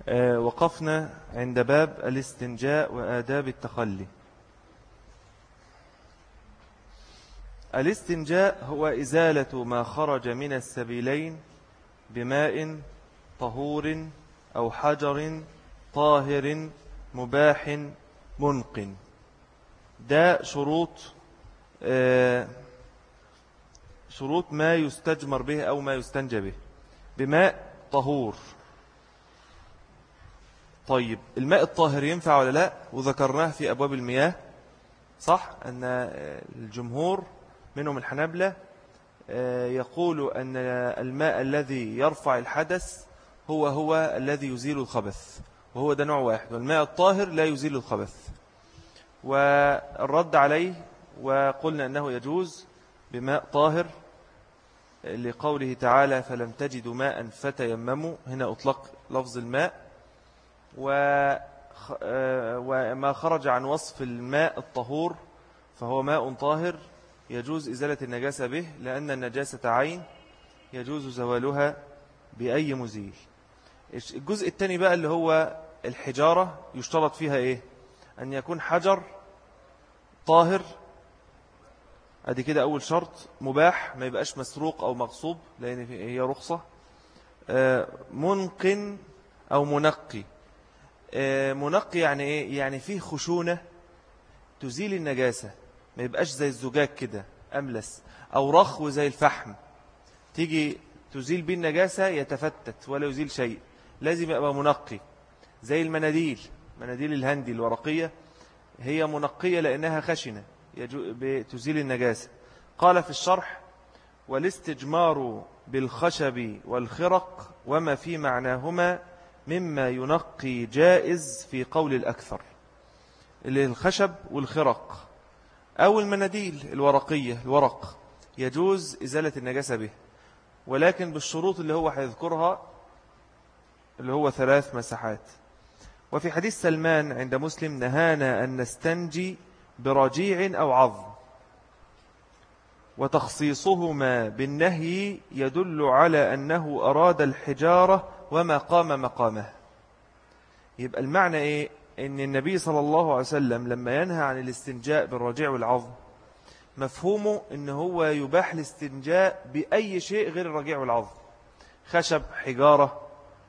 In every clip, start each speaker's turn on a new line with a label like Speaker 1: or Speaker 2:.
Speaker 1: وقفنا عند باب الاستنجاء وآداب التخلي. الاستنجاء هو إزالة ما خرج من السبيلين بماء طهور أو حجر طاهر مباح منق. ده شروط ما يستجمر به أو ما يستنجى به بماء طهور. طيب الماء الطاهر ينفع ولا لا؟ وذكرناه في أبواب المياه، صح؟ أن الجمهور منهم الحنابلة يقول أن الماء الذي يرفع الحدث هو الذي يزيل الخبث، وهو ده نوع واحد، والماء الطاهر لا يزيل الخبث. والرد عليه وقلنا أنه يجوز بماء طاهر لقوله تعالى فلم تجدوا ماء فتيمموا، هنا أطلق لفظ الماء. وما خرج عن وصف الماء الطهور فهو ماء طاهر يجوز إزالة النجاسة به، لأن النجاسة عين يجوز زوالها بأي مزيل. الجزء الثاني بقى اللي هو الحجارة، يشترط فيها إيه؟ أن يكون حجر طاهر، أدي كده أول شرط. مباح، ما يبقاش مسروق أو مغصوب لأن هي رخصة. منق أو منقي. منقي يعني إيه؟ يعني فيه خشونة تزيل النجاسة، ما يبقاش زي الزجاج كده أملس، أو رخو زي الفحم تيجي تزيل به النجاسة يتفتت ولا يزيل شيء. لازم يبقى منقي، زي المناديل، مناديل الهندي الورقية هي منقية لأنها خشنة تزيل النجاسة. قال في الشرح والاستجمار بالخشب والخرق وما في معناهما مما ينقي جائز في قول الأكثر. الخشب والخرق أو المناديل الورقية، الورق يجوز إزالة النجاسة به، ولكن بالشروط اللي هو هيذكرها اللي هو 3 مساحات. وفي حديث سلمان عند مسلم نهانا أن نستنجي برجيع أو عظم، وتخصيصهما بالنهي يدل على أنه أراد الحجارة وما قام مقامه. يبقى المعنى إيه؟ إن النبي صلى الله عليه وسلم لما ينهى عن الاستنجاء بالرجيع والعظم مفهومه إن هو يباح الاستنجاء بأي شيء غير الرجيع والعظم، خشب، حجارة،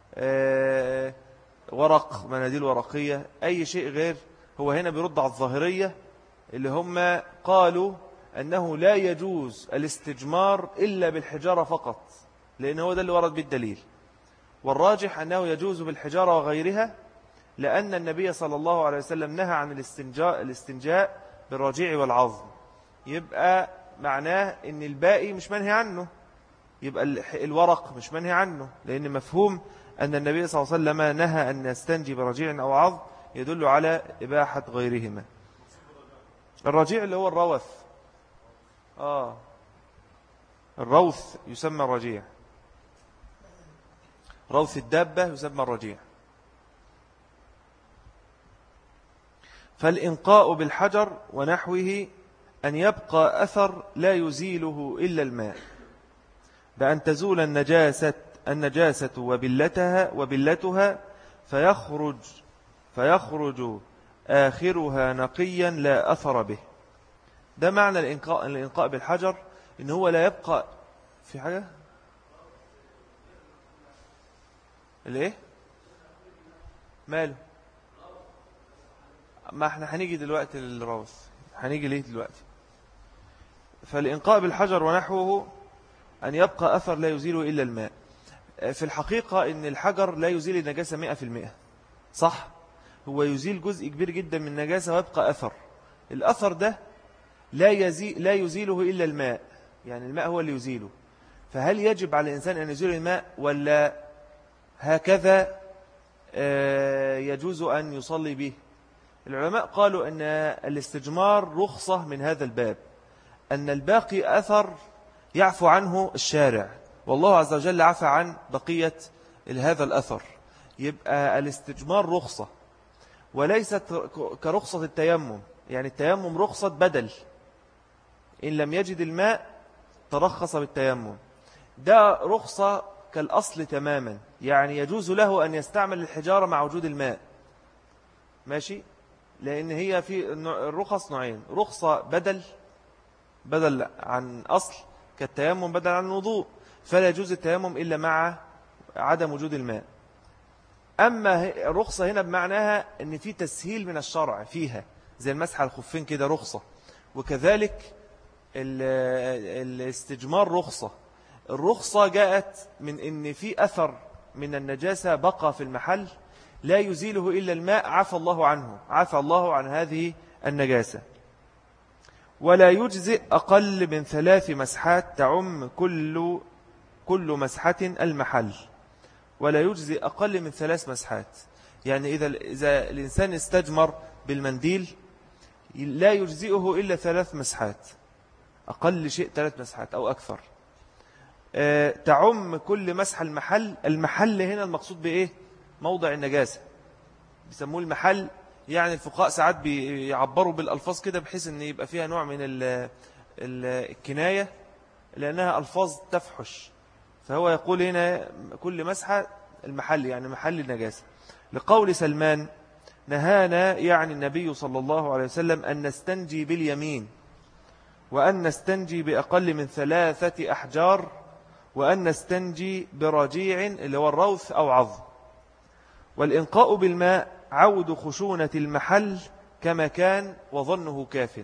Speaker 1: ورق، مناديل ورقية، أي شيء غير. هو هنا بيرد على الظاهرية اللي هم قالوا أنه لا يجوز الاستجمار إلا بالحجارة فقط، لأن هو ده اللي ورد بالدليل. والراجح أنه يجوز بالحجارة وغيرها، لأن النبي صلى الله عليه وسلم نهى عن الاستنجاء بالرجيع والعظم. يبقى معناه أن الباقي مش منهي عنه، يبقى الورق مش منهي عنه، لأن مفهوم أن النبي صلى الله عليه وسلم نهى أن نستنجي برجيع أو عظم يدل على إباحة غيرهما. الرجيع اللي هو الروث، الروث يسمى الرجيع، روث الدابة يسمى الرجيع. فالإنقاء بالحجر ونحوه أن يبقى أثر لا يزيله إلا الماء، بأن تزول النجاسة وبلتها فيخرج آخرها نقيا لا أثر به. ده معنى الإنقاء بالحجر، إن هو لا يبقى في حاجة. الإيه؟ ماله؟ ما احنا هنيجي دلوقتي للروث، هنيجي ليه دلوقتي. فالإنقاء بالحجر ونحوه أن يبقى أثر لا يزيله إلا الماء. في الحقيقة إن الحجر لا يزيل النجاسة 100%، صح؟ هو يزيل جزء كبير جدا من النجاسة ويبقى أثر. الأثر ده لا يزيله إلا الماء، يعني الماء هو اللي يزيله. فهل يجب على الإنسان أن يزيل الماء، ولا هكذا يجوز أن يصلي به؟ العلماء قالوا أن الاستجمار رخصة من هذا الباب، أن الباقي أثر يعفو عنه الشارع، والله عز وجل عفى عن بقية هذا الأثر. يبقى الاستجمار رخصة وليست كرخصة التيمم. يعني التيمم رخصة بدل، إن لم يجد الماء ترخص بالتيمم. ده رخصة كالأصل تماما، يعني يجوز له أن يستعمل الحجارة مع وجود الماء، ماشي، لأن هي في الرخص نوعين: رخصة بدل عن أصل كالتيمم بدل عن الوضوء، فلا يجوز التيمم إلا مع عدم وجود الماء. أما الرخصة هنا بمعناها أن في تسهيل من الشرع فيها، زي المسح على الخفين كده رخصة، وكذلك الاستجمار رخصة. الرخصة جاءت من أن في أثر من النجاسة بقى في المحل لا يزيله إلا الماء، عفى الله عنه، عفى الله عن هذه النجاسة. ولا يجزئ أقل من 3 مسحات تعم كل مسحة المحل. ولا يجزئ أقل من 3 مسحات، يعني إذا الإنسان استجمر بالمنديل لا يجزئه إلا 3 مسحات، أقل شيء 3 مسحات أو أكثر. تعم كل مسح المحل هنا المقصود بإيه؟ موضع النجاسة، بيسموه المحل. يعني الفقهاء ساعات بيعبروا بالألفاظ كده بحيث أن يبقى فيها نوع من الكناية، لأنها ألفاظ تفحش، فهو يقول هنا كل مسحة المحل، يعني محل النجاسة. لقول سلمان: نهانا يعني النبي صلى الله عليه وسلم أن نستنجي باليمين، وأن نستنجي بأقل من 3 أحجار، وأن نستنجي برجيع اللي هو الروث أو عظم. والإنقاء بالماء عود خشونة المحل كما كان وظنه كاف.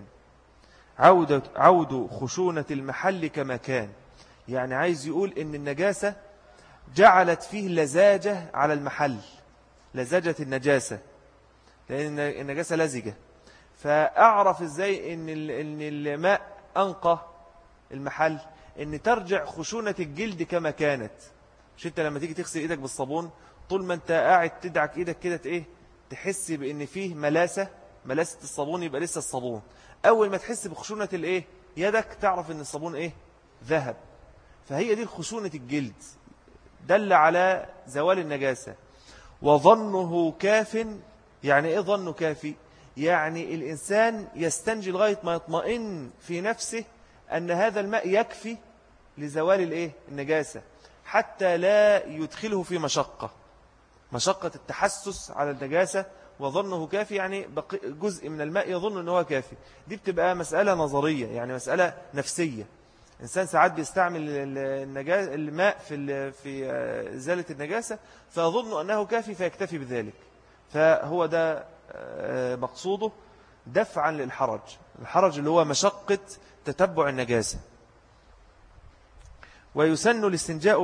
Speaker 1: عود خشونة المحل كما كان، يعني عايز يقول إن النجاسة جعلت فيه لزاجة على المحل، لزاجة النجاسة، لأن النجاسة لزجة. فأعرف إزاي إن الماء أنقى المحل؟ إن ترجع خشونة الجلد كما كانت. مش أنت لما تيجي تغسل إيدك بالصابون طول ما أنت قاعد تدعك إيدك كده إيه، تحس بأن فيه ملاسة الصابون، يبقى لسه الصابون. أول ما تحس بخشونة الإيه يدك تعرف أن الصابون إيه، ذهب. فهي دي خشونة الجلد، دل على زوال النجاسة. وظنه كاف، يعني إيه ظنه كافي؟ يعني الإنسان يستنجي لغاية ما يطمئن في نفسه أن هذا الماء يكفي لزوال الإيه النجاسة، حتى لا يدخله في مشقة التحسس على النجاسة. وظنه كافي يعني جزء من الماء يظن أنه كافي. دي بتبقى مسألة نظرية، يعني مسألة نفسية. إنسان ساعات بيستعمل الماء في إزالة النجاسة فيظن أنه كافي فيكتفي بذلك، فهو ده مقصوده دفعا الحرج اللي هو مشقة تتبع النجاسة. ويسن الاستنجاء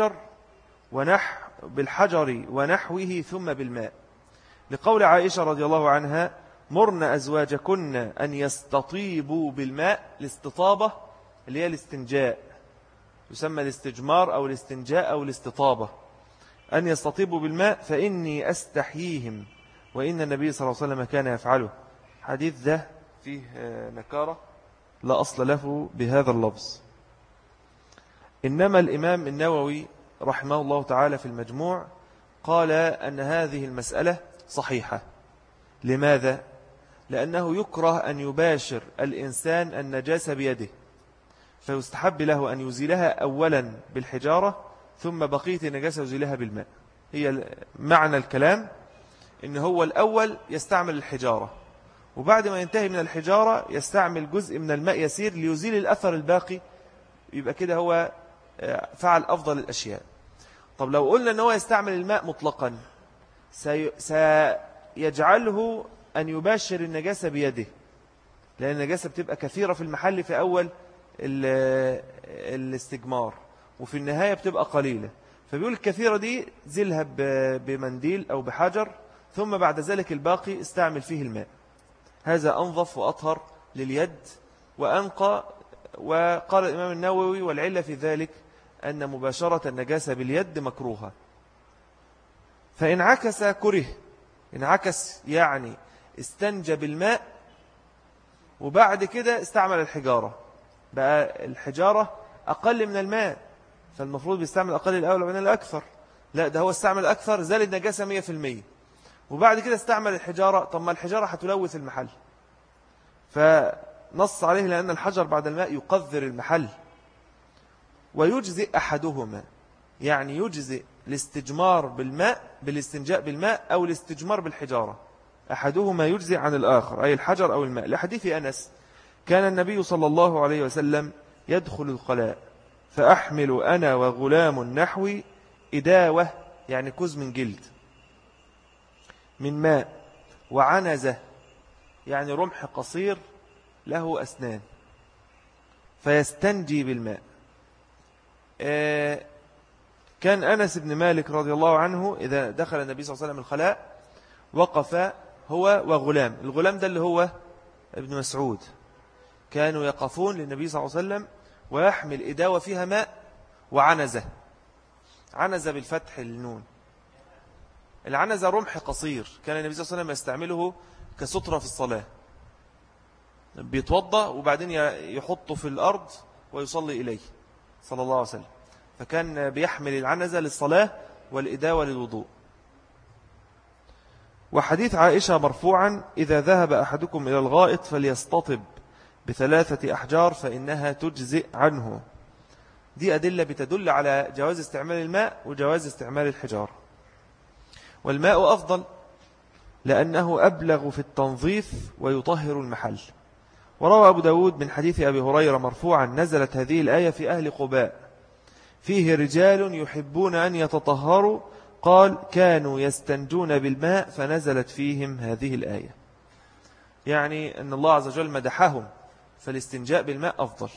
Speaker 1: بالحجر ونحوه ثم بالماء، لقول عائشة رضي الله عنها: مرن أزواجكن أن يستطيبوا بالماء. الاستطابة اللي هي الاستنجاء، يسمى الاستجمار أو الاستنجاء أو الاستطابة، أن يستطيبوا بالماء فإني أستحييهم وإن النبي صلى الله عليه وسلم كان يفعله. حديث ده فيه نكارة لا أصل له بهذا اللفظ. إنما الإمام النووي رحمه الله تعالى في المجموع قال أن هذه المسألة صحيحة. لماذا؟ لأنه يكره أن يباشر الإنسان النجاسة بيده، فيستحب له أن يزيلها أولا بالحجارة ثم بقية النجاسة يزيلها بالماء. هي معنى الكلام إن هو الأول يستعمل الحجارة، وبعد ما ينتهي من الحجارة يستعمل جزء من الماء يسير ليزيل الأثر الباقي، يبقى كده هو فعل أفضل الأشياء. طب لو قلنا أنه يستعمل الماء مطلقا سيجعله أن يباشر النجاسة بيده، لأن النجاسة بتبقى كثيرة في المحل في أول الاستجمار، وفي النهاية بتبقى قليلة. فبيقول الكثيرة دي زلها بمنديل أو بحجر، ثم بعد ذلك الباقي استعمل فيه الماء. هذا أنظف وأطهر لليد وأنقى. وقال الإمام النووي: والعلة في ذلك أن مباشرة النجاسة باليد مكروهة. فإن عكس كره، إن عكس يعني استنجى بالماء وبعد كده استعمل الحجارة، بقى الحجارة أقل من الماء، فالمفروض بيستعمل أقل الأول وبعدين الأكثر. لا، ده هو استعمل أكثر، زال النجاسة 100%، وبعد كده استعمل الحجارة. طب ما الحجارة هتلوث المحل، فنص عليه لأن الحجر بعد الماء يقذر المحل. ويجزئ أحدهما، يعني يجزئ الاستجمار بالماء بالاستنجاء بالماء أو الاستجمار بالحجارة، أحدهما يجزئ عن الآخر، أي الحجر أو الماء. لحديث أنس كان النبي صلى الله عليه وسلم يدخل الخلاء فأحمل أنا وغلام نحوي إداوة، يعني كوز من جلد، من ماء، وعنزة يعني رمح قصير له أسنان، فيستنجي بالماء. كان أنس بن مالك رضي الله عنه إذا دخل النبي صلى الله عليه وسلم الخلاء وقف هو وغلام، الغلام ده اللي هو ابن مسعود، كانوا يقفون للنبي صلى الله عليه وسلم ويحمل إداوة فيها ماء وعنزة. عنزة بالفتح النون. العنزة رمح قصير كان النبي صلى الله عليه وسلم يستعمله كسترة في الصلاة، بيتوضأ وبعدين يحطه في الأرض ويصلي إليه صلى الله عليه وسلم، فكان بيحمل العنزة للصلاة والإداوة للوضوء. وحديث عائشة مرفوعا إذا ذهب أحدكم إلى الغائط فليستطب ب3 أحجار فإنها تجزئ عنه. دي أدلة بتدل على جواز استعمال الماء وجواز استعمال الحجار. والماء أفضل لأنه أبلغ في التنظيف ويطهر المحل. وروى أبو داود من حديث أبي هريرة مرفوعا نزلت هذه الآية في أهل قباء فيه رجال يحبون أن يتطهروا، قال كانوا يستنجون بالماء فنزلت فيهم هذه الآية، يعني أن الله عز وجل مدحهم، فالاستنجاء بالماء أفضل.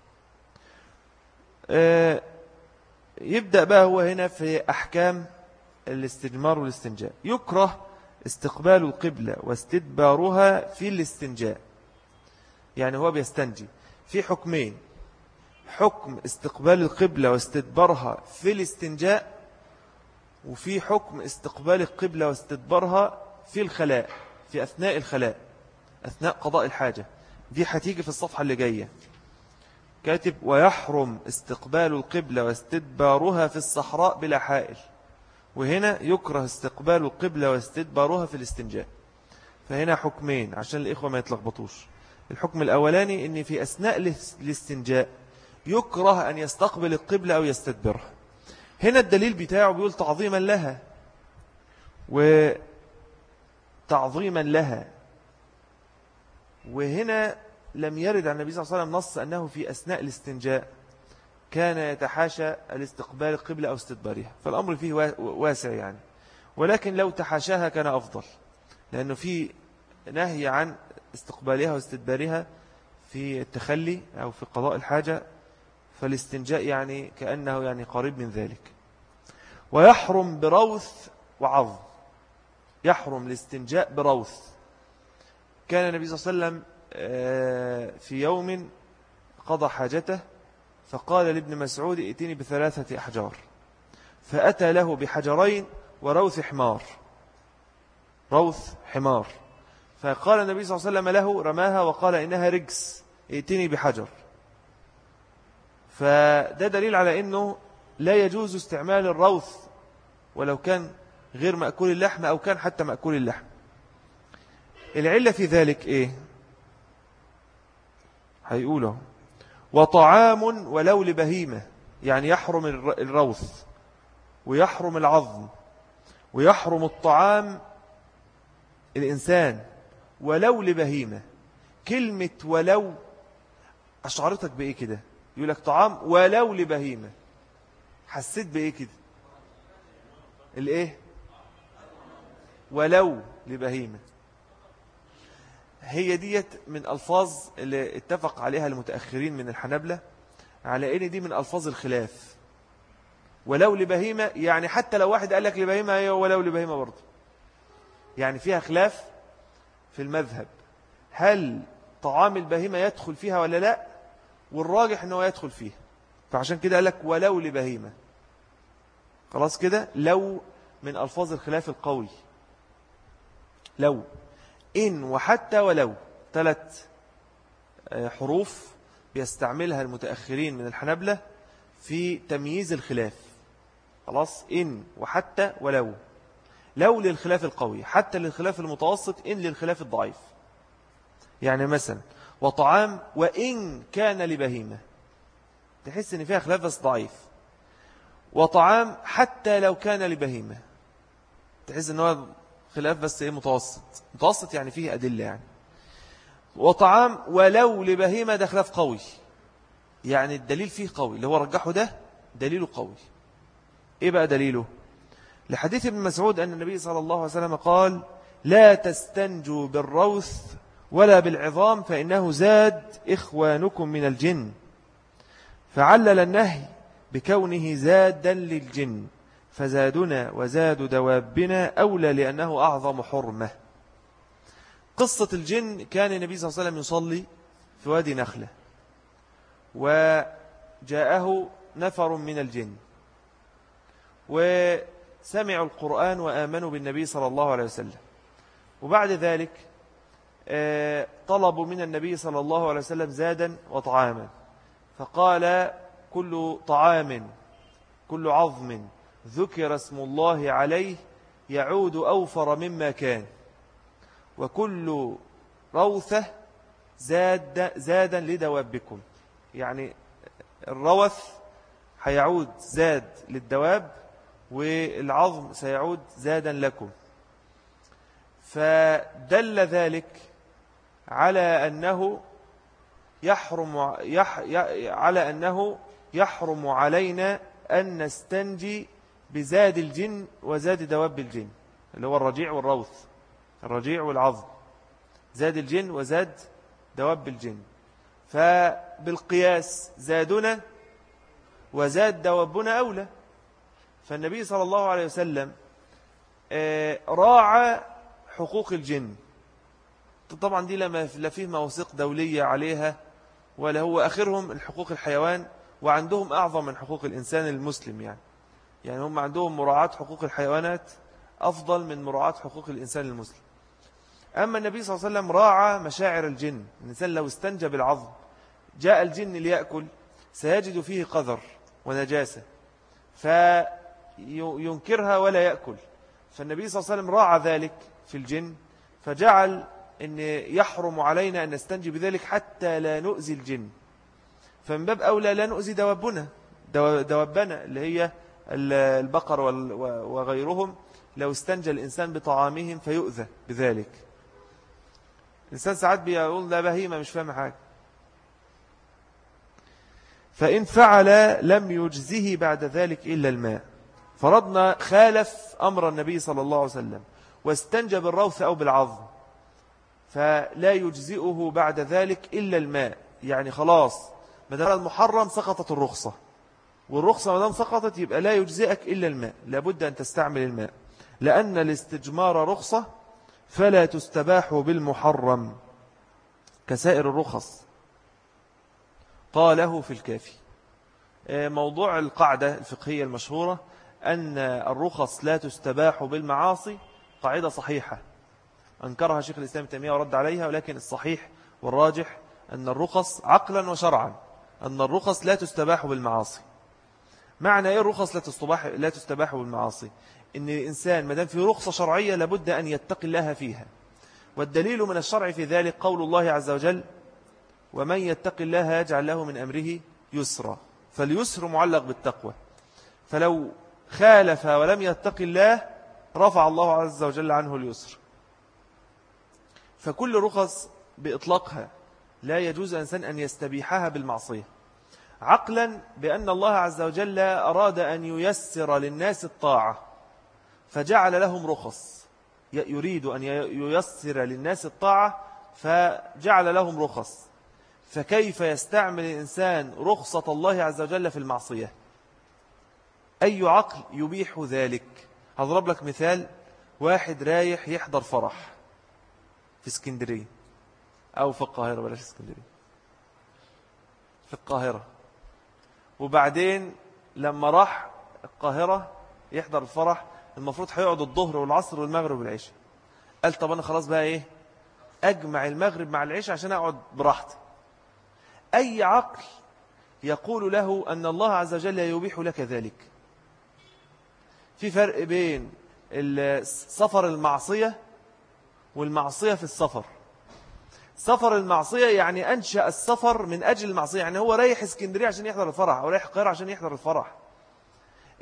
Speaker 1: يبدأ بقى هو هنا في أحكام الاستجمار والاستنجاء. يكره استقبال القبلة واستدبارها في الاستنجاء، يعني هو بيستنجي في حكمين: حكم استقبال القبلة واستدبارها في الاستنجاء، وفي حكم استقبال القبلة واستدبارها في الخلاء، في أثناء الخلاء، أثناء قضاء الحاجة. دي هتيجي في الصفحة اللي جاية، كاتب ويحرم استقبال القبلة واستدبارها في الصحراء بلا حائل. وهنا يكره استقبال القبلة واستدبارها في الاستنجاء. فهنا حكمين عشان الإخوة ما يتلخبطوش. الحكم الأولاني إن في أثناء الاستنجاء يكره أن يستقبل القبلة أو يستدبرها. هنا الدليل بتاعه بيقول تعظيما لها وتعظيما لها، وهنا لم يرد عن النبي صلى الله عليه وسلم نص أنه في أثناء الاستنجاء كان يتحاشى الاستقبال القبلة أو استدبارها، فالأمر فيه واسع يعني. ولكن لو تحاشاها كان أفضل، لأنه في نهي عن استقبالها واستدبارها في التخلي أو في قضاء الحاجة، فالاستنجاء يعني كأنه يعني قريب من ذلك. ويحرم بروث وعظم، يحرم الاستنجاء بروث. كان النبي صلى الله عليه وسلم في يوم قضى حاجته فقال لابن مسعود ائتني ب3 أحجار، فأتى له بحجرين وروث حمار، روث حمار، فقال النبي صلى الله عليه وسلم له رماها وقال إنها رجس ائتني بحجر. فده دليل على أنه لا يجوز استعمال الروث ولو كان غير مأكول اللحم أو كان حتى مأكول اللحم. العلة في ذلك إيه؟ هيقوله وطعام ولو لبهيمة، يعني يحرم الروث ويحرم العظم ويحرم الطعام الإنسان ولو لبهيمة. كلمة ولو أشعرتك بإيه كده؟ يقول لك طعام ولو لبهيمة، حسيت بإيه كده؟ الإيه؟ ولو لبهيمة. هي ديت من ألفاظ اللي اتفق عليها المتأخرين من الحنبلة على إن دي من ألفاظ الخلاف. ولو لبهيمة يعني حتى لو واحد قال لك لبهيمة هي ولو لبهيمة برضه، يعني فيها خلاف في المذهب، هل طعام البهيمة يدخل فيها ولا لا؟ والراجح أنه يدخل فيها، فعشان كده قال لك ولو لبهيمة. خلاص كده، لو من ألفاظ الخلاف القوي. لو، إن وحتى ولو، 3 حروف بيستعملها المتأخرين من الحنبلة في تمييز الخلاف. خلاص، إن وحتى ولو. لو للخلاف القوي، حتى للخلاف المتوسط، إن للخلاف الضعيف. يعني مثلا وطعام وإن كان لبهيمة، تحس إن فيها خلاف بس ضعيف. وطعام حتى لو كان لبهيمة. تحس ان هو خلاف بس ايه متوسط يعني فيه أدلة يعني. وطعام ولو لبهيمة ده خلاف قوي، يعني الدليل فيه قوي، اللي هو رجحه ده دليله قوي. ايه بقى دليله؟ لحديث ابن مسعود أن النبي صلى الله عليه وسلم قال لا تستنجوا بالروث ولا بالعظام فإنه زاد إخوانكم من الجن، فعلل النهي بكونه زادا للجن، فزادنا وزاد دوابنا أولى لأنه أعظم حرمة. قصة الجن، كان النبي صلى الله عليه وسلم يصلي في وادي نخلة، وجاءه نفر من الجن وسمعوا القرآن وآمنوا بالنبي صلى الله عليه وسلم، وبعد ذلك طلبوا من النبي صلى الله عليه وسلم زادا وطعاما، فقال كل طعام كل عظم ذكر اسم الله عليه يعود أوفر مما كان، وكل روثة زادا لدوابكم. يعني الروث هيعود زاد للدواب، والعظم سيعود زادا لكم. فدل ذلك على أنه يحرم علينا أن نستنجي بزاد الجن وزاد دواب الجن، اللي هو الرجيع والروث، الرجيع والعظم، زاد الجن وزاد دواب الجن. فبالقياس زادنا وزاد دوابنا أولى. فالنبي صلى الله عليه وسلم راعى حقوق الجن. طبعا دي لا فيه مواثيق دولية عليها، ولا هو آخرهم الحقوق الحيوان، وعندهم أعظم من حقوق الإنسان المسلم. يعني هم عندهم مراعاة حقوق الحيوانات أفضل من مراعاة حقوق الإنسان المسلم. أما النبي صلى الله عليه وسلم راعى مشاعر الجن. الإنسان لو استنجى بالعظم جاء الجن ليأكل سيجد فيه قذر ونجاسة فينكرها ولا يأكل. فالنبي صلى الله عليه وسلم راعى ذلك في الجن، فجعل أن يحرم علينا أن نستنجي بذلك حتى لا نؤذي الجن. فمن باب أولى لا نؤذي دوابنا اللي هي البقر وغيرهم، لو استنجى الإنسان بطعامهم فيؤذى بذلك. الإنسان ساعات بيقول لا بهيمة مش فاهم حاجة، فإن فعل لم يجزه بعد ذلك إلا الماء. فرضنا خالف أمر النبي صلى الله عليه وسلم واستنجى بالروث أو بالعظم، فلا يجزئه بعد ذلك إلا الماء. يعني خلاص مدام المحرم سقطت الرخصة، والرخصة مدام سقطت يبقى لا يجزئك إلا الماء، لابد أن تستعمل الماء، لأن الاستجمار رخصة فلا تستباح بالمحرم كسائر الرخص. قاله في الكافي. موضوع القاعدة الفقهية المشهورة أن الرخص لا تستباح بالمعاصي قاعدة صحيحة أنكرها شيخ الإسلام تيمية ورد عليها، ولكن الصحيح والراجح أن الرخص عقلا وشرعا أن الرخص لا تستباح بالمعاصي. معنى إيه الرخص لا تستباح بالمعاصي؟ إن الإنسان مدام في رخصة شرعية لابد أن يتقي الله فيها، والدليل من الشرع في ذلك قول الله عز وجل ومن يتق الله يجعل له من أمره يسرا، فاليسر معلق بالتقوى. فلو خالف ولم يتق الله رفع الله عز وجل عنه اليسر. فكل رخص بإطلاقها لا يجوز الإنسان أن يستبيحها بالمعصية، عقلا بأن الله عز وجل أراد أن ييسر للناس الطاعة فجعل لهم رخص، يريد أن ييسر للناس الطاعة فجعل لهم رخص. فكيف يستعمل الإنسان رخصة الله عز وجل في المعصية؟ أي عقل يبيح ذلك؟ هضرب لك مثال. واحد رايح يحضر فرح في اسكندرية أو في القاهرة، بلاش اسكندرية، في القاهرة، وبعدين لما راح القاهرة يحضر الفرح المفروض هيقعد الظهر والعصر والمغرب والعشاء. قال طب أنا خلاص بقى إيه أجمع المغرب مع العشاء عشان أقعد براحتي. أي عقل يقول له أن الله عز وجل يبيح لك ذلك؟ في فرق بين سفر المعصية والمعصية في السفر. سفر المعصية يعني أنشأ السفر من أجل المعصية، يعني هو رايح اسكندرية عشان يحضر الفرح أو رايح القاهرة عشان يحضر الفرح.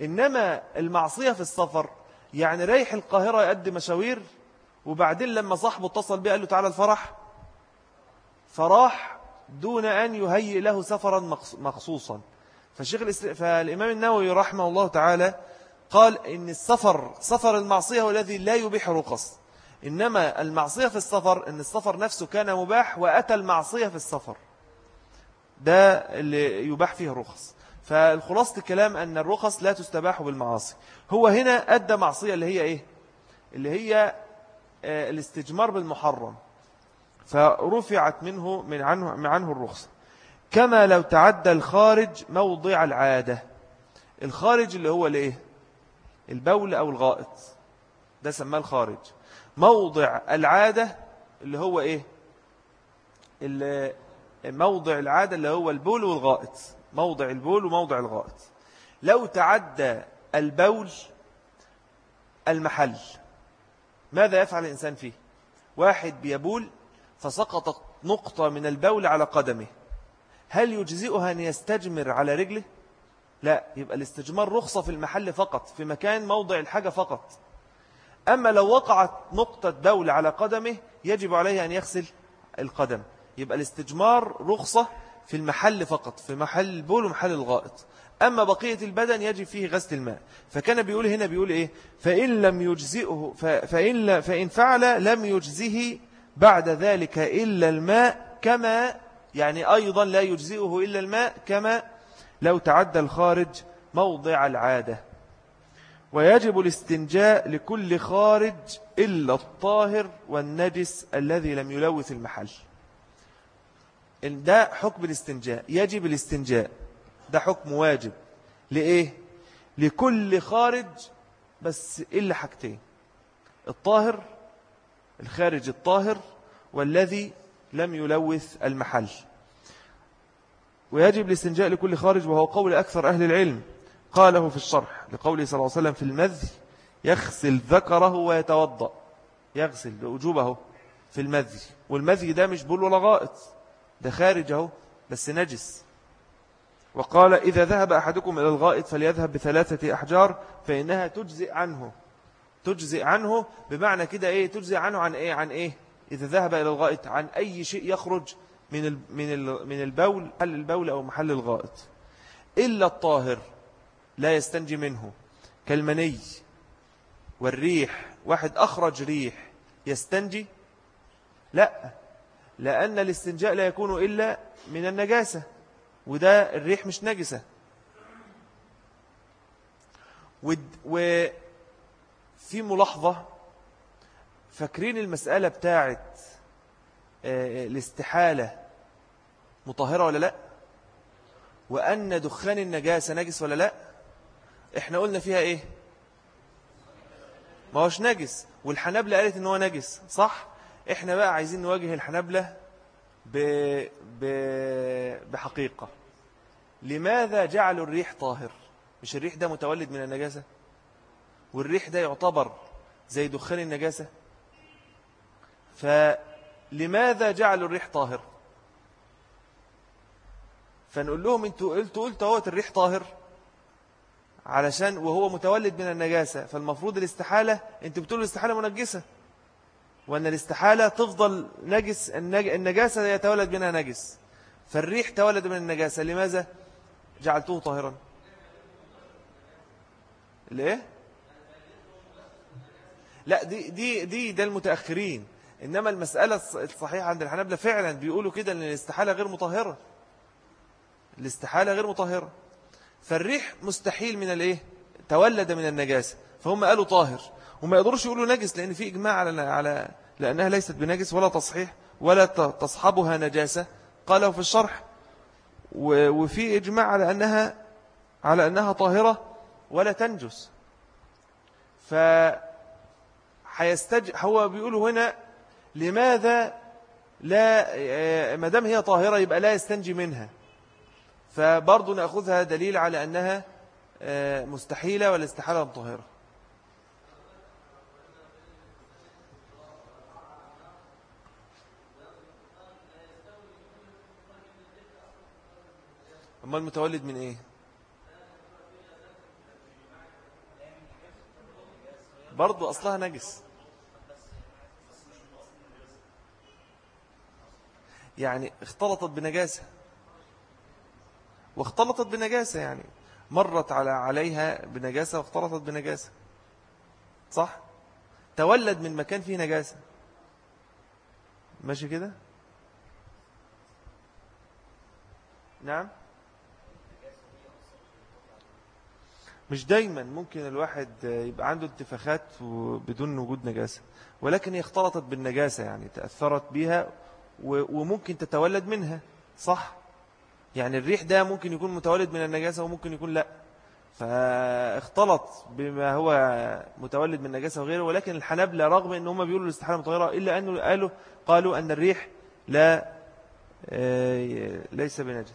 Speaker 1: إنما المعصية في السفر يعني رايح القاهرة يقدم مشاوير، وبعدين لما صاحبه اتصل بيه قال له تعالى الفرح، فراح دون أن يهيئ له سفرا مخصوصا. فالإمام النووي رحمه الله تعالى قال إن السفر، سفر المعصية هو الذي لا يبيح رخص، إنما المعصية في السفر إن السفر نفسه كان مباح وأتى المعصية في السفر، ده اللي يباح فيه رخص. فالخلاصة الكلام أن الرخص لا تستباح بالمعاصي. هو هنا أدى معصية اللي هي إيه؟ اللي هي الاستجمار بالمحرم، فرفعت منه عنه الرخصة. كما لو تعدى الخارج موضع العادة. الخارج اللي هو الايه؟ البول أو الغائط، ده سماه الخارج. موضع العادة اللي هو ايه؟ موضع العادة اللي هو البول والغائط، موضع البول وموضع الغائط. لو تعدى البول المحل ماذا يفعل الإنسان فيه؟ واحد بيبول فسقطت نقطة من البول على قدمه، هل يجزئها أن يستجمر على رجله؟ لا، يبقى الاستجمار رخصة في المحل فقط، في مكان موضع الحاجة فقط. أما لو وقعت نقطة بول على قدمه يجب عليه أن يغسل القدم. يبقى الاستجمار رخصة في المحل فقط، في محل البول ومحل الغائط. أما بقية البدن يجب فيه غسل الماء. فكان بيقول هنا، بيقول إيه؟ فإن لم يجزئه فإن فعل لم يجزه بعد ذلك إلا الماء، كما يعني أيضا لا يجزئه إلا الماء كما لو تعدى الخارج موضع العادة. ويجب الاستنجاء لكل خارج إلا الطاهر والنجس الذي لم يلوث المحل. ده حكم الاستنجاء، يجب الاستنجاء، ده حكم واجب. لإيه؟ لكل خارج، بس إلا حاجتين: الطاهر، الخارج الطاهر، والذي لم يلوث المحل. ويجب الاستنجاء لكل خارج، وهو قول أكثر أهل العلم، قاله في الشرح لقوله صلى الله عليه وسلم في المذي: يغسل ذكره ويتوضأ. يغسل لوجوبه في المذي، والمذي ده مش بول ولا غائط، ده خارجه بس نجس. وقال: إذا ذهب أحدكم إلى الغائط فليذهب ب3 أحجار فإنها تجزئ عنه. تجزئ عنه بمعنى كده إيه؟ تجزئ عنه عن إيه؟ عن إيه؟ إذا ذهب إلى الغائط عن أي شيء يخرج من البول، محل البول أو محل الغائط. إلا الطاهر لا يستنجي منه، كالمني والريح. واحد أخرج ريح يستنجي؟ لا، لأن الاستنجاء لا يكون إلا من النجاسة، وده الريح مش نجسة. وفي ملاحظة، فاكرين المسألة بتاعت الاستحالة مطهرة ولا لا؟ وأن دخان النجاسة نجس ولا لا؟ احنا قلنا فيها ايه؟ ما هوش نجس، والحنابلة قالت ان هو نجس، صح؟ احنا بقى عايزين نواجه الحنابلة بحقيقة. لماذا جعلوا الريح طاهر؟ مش الريح ده متولد من النجاسة؟ والريح ده يعتبر زي دخان النجاسة، فلماذا جعلوا الريح طاهر؟ فنقول لهم انتوا قلتوا اهوت الريح طاهر علشان وهو متولد من النجاسة، فالمفروض الاستحالة، انتوا بتقولوا الاستحالة منجسة، وأن الاستحالة تفضل نجس، النجاسة يتولد منها نجس، فالريح تولد من النجاسة، لماذا جعلتوه طاهرا؟ ليه؟ لا، ده المتأخرين، إنما المسألة الصحيحة عند الحنابلة فعلا بيقولوا كده أن الاستحالة غير مطهرة، الاستحالة غير مطهرة، فالريح مستحيل من الايه؟ تولد من النجاسة، فهم قالوا طاهر، وما يقدروش يقولوا نجس لأن في إجماع على لأنها ليست بنجس ولا تصحيح ولا تصحبها نجاسة، قالوا في الشرح، وفي إجماع على أنها طاهرة ولا تنجس. هو بيقولوا هنا لماذا لا، ما دام هي طاهرة يبقى لا يستنجي منها، فبرضو نأخذها دليل على أنها مستحيلة والاستحالة طاهرة. أما المتولد من إيه؟ برضو أصلها نجس. يعني اختلطت بنجاسة، واختلطت بنجاسة، يعني مرت عليها بنجاسة واختلطت بنجاسة، صح؟ تولد من مكان فيه نجاسة، ماشي كده؟ نعم. مش دايما، ممكن الواحد يبقى عنده انتفاخات بدون وجود نجاسة، ولكن هي اختلطت بالنجاسة، يعني تأثرت بها وممكن تتولد منها، صح؟ يعني الريح ده ممكن يكون متولد من النجاسة وممكن يكون لا، فاختلط بما هو متولد من النجاسة وغيره. ولكن الحنابلة رغم ان هم بيقولوا الاستحالة متغيرة إلا أنه قالوا أن الريح لا ليس بنجس.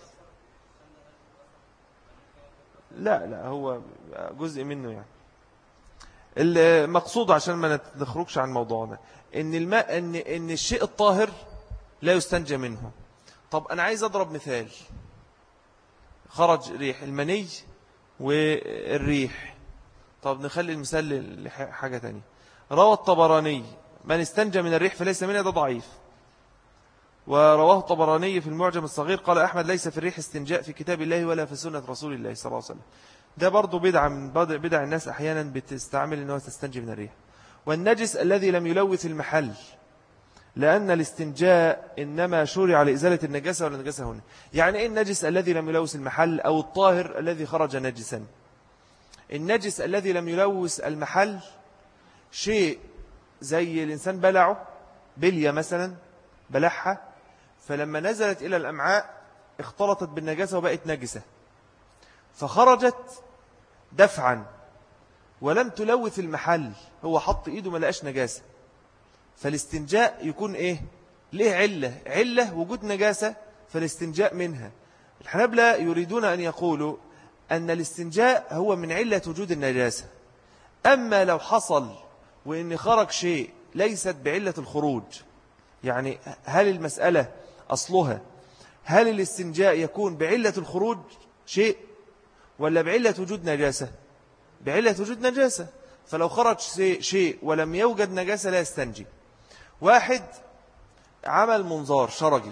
Speaker 1: لا هو جزء منه يعني. المقصود عشان ما نخرجش عن موضوعنا ان الماء ان الشيء الطاهر لا يستنجى منه. طب انا عايز اضرب مثال. خرج ريح المني والريح. طب نخلي المثال لحاجة تانية. روى الطبراني من استنجى من الريح فليس منها، ده ضعيف. ورواه الطبراني في المعجم الصغير قال أحمد ليس في الريح استنجاء في كتاب الله ولا في سنة رسول الله صلى الله عليه وسلم. ده برضو بدعة من بدع الناس أحيانا بتستعمل أنه تستنجي من الريح. والنجس الذي لم يلوث المحل، لأن الاستنجاء إنما شرع لإزالة النجاسة والنجاسة هنا. يعني إيه النجس الذي لم يلوث المحل أو الطاهر الذي خرج نجسا؟ النجس الذي لم يلوث المحل شيء زي الإنسان بلعه، بلية مثلا بلعها، فلما نزلت إلى الأمعاء اختلطت بالنجاسة وبقت نجسة، فخرجت دفعا ولم تلوث المحل، هو حط إيده ما لقاش نجاسة. فالاستنجاء يكون إيه؟ ليه علة وجود نجاسة فالاستنجاء منها. الحنابلة يريدون أن يقولوا أن الاستنجاء هو من علة وجود النجاسة. أما لو حصل وإن خرج شيء ليست بعلة الخروج، يعني هل المسألة أصلها هل الاستنجاء يكون بعلة الخروج شيء ولا بعلة وجود نجاسة؟ بعلة وجود نجاسة. فلو خرج شيء ولم يوجد نجاسة لا يستنجي. واحد عمل منظار شرجي،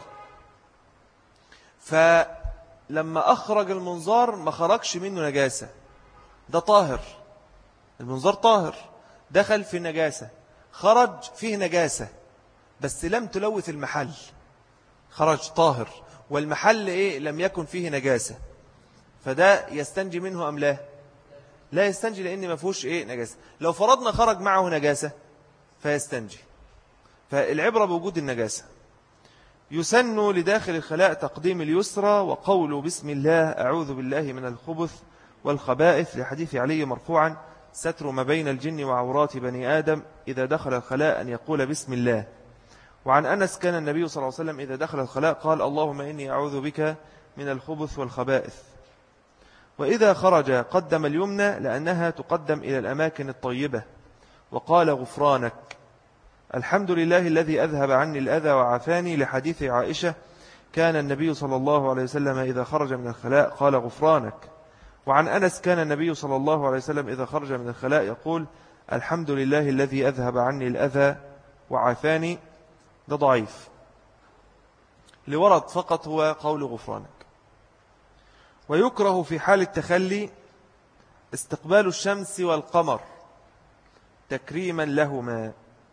Speaker 1: فلما أخرج المنظار ما خرجش منه نجاسة، ده طاهر، المنظار طاهر، دخل في نجاسة، خرج فيه نجاسة بس لم تلوث المحل، خرج طاهر والمحل إيه؟ لم يكن فيه نجاسة، فده يستنجي منه أم لا؟ لا يستنجي، لأن ما فيهوش إيه؟ نجاسة. لو فرضنا خرج معه نجاسة فيستنجي. فالعبرة بوجود النجاسة. يسن لداخل الخلاء تقديم اليسرى وقول بسم الله أعوذ بالله من الخبث والخبائث، لحديث علي مرفوعا ستر ما بين الجن وعورات بني آدم إذا دخل الخلاء أن يقول بسم الله. وعن أنس كان النبي صلى الله عليه وسلم إذا دخل الخلاء قال اللهم إني أعوذ بك من الخبث والخبائث. وإذا خرج قدم اليمنى لأنها تقدم إلى الأماكن الطيبة، وقال غفرانك. الحمد لله الذي أذهب عني الأذى وعافاني، لحديث عائشة كان النبي صلى الله عليه وسلم إذا خرج من الخلاء قال غفرانك. وعن أنس كان النبي صلى الله عليه وسلم إذا خرج من الخلاء يقول الحمد لله الذي أذهب عني الأذى وعافاني. ده ضعيف، لورد فقط هو قول غفرانك. ويكره في حال التخلي استقبال الشمس والقمر تكريما لهما.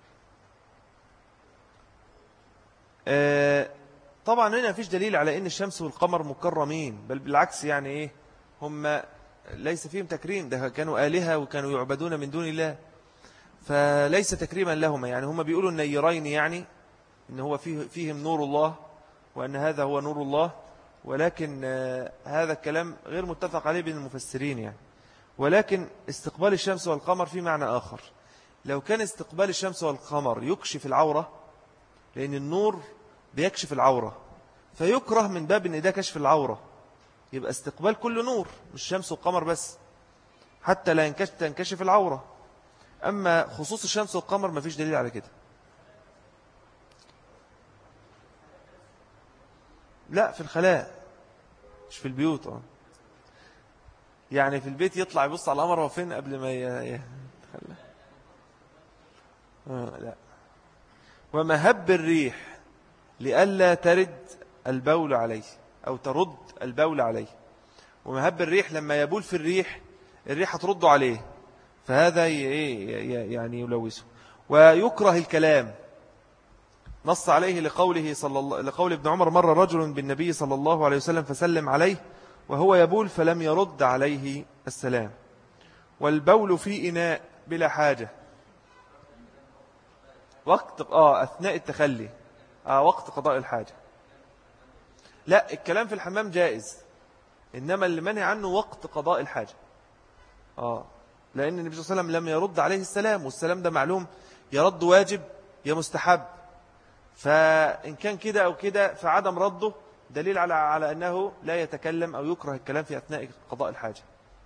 Speaker 1: طبعا هنا فيش دليل على ان الشمس والقمر مكرمين، بل بالعكس، يعني ايه، هم ليس فيهم تكريم، ده كانوا آلهة وكانوا يعبدون من دون الله، فليس تكريما لهما. يعني هم بيقولوا النيرين، يعني ان هو فيهم نور الله وان هذا هو نور الله، ولكن هذا الكلام غير متفق عليه بين المفسرين يعني. ولكن استقبال الشمس والقمر في معنى آخر. لو كان استقبال الشمس والقمر يكشف العورة، لأن النور بيكشف العورة، فيكره من باب ان ده كشف العورة، يبقى استقبال كل نور مش شمس والقمر بس، حتى لا تنكشف العورة. أما خصوص الشمس والقمر ما فيش دليل على كده. لا، في الخلاء مش في البيوت. يعني في البيت يطلع يبص على القمر وفين قبل ما لا. ومهب الريح لئلا ترد البول عليه أو ترد البول عليه. ومهب الريح لما يبول في الريح هترده عليه، فهذا يعني يلوثه. ويكره الكلام، نص عليه لقول ابن عمر: مر رجل بالنبي صلى الله عليه وسلم فسلم عليه وهو يبول فلم يرد عليه السلام. والبول في إناء بلا حاجة وقت أثناء التخلي، وقت قضاء الحاجة. لا، الكلام في الحمام جائز، إنما اللي منع عنه وقت قضاء الحاجة. لأن النبي صلى الله عليه وسلم لم يرد عليه السلام، والسلام ده معلوم يرد واجب يا مستحب، فإن كان كده أو كده فعدم رده دليل على أنه لا يتكلم أو يكره الكلام في أثناء قضاء الحاجة.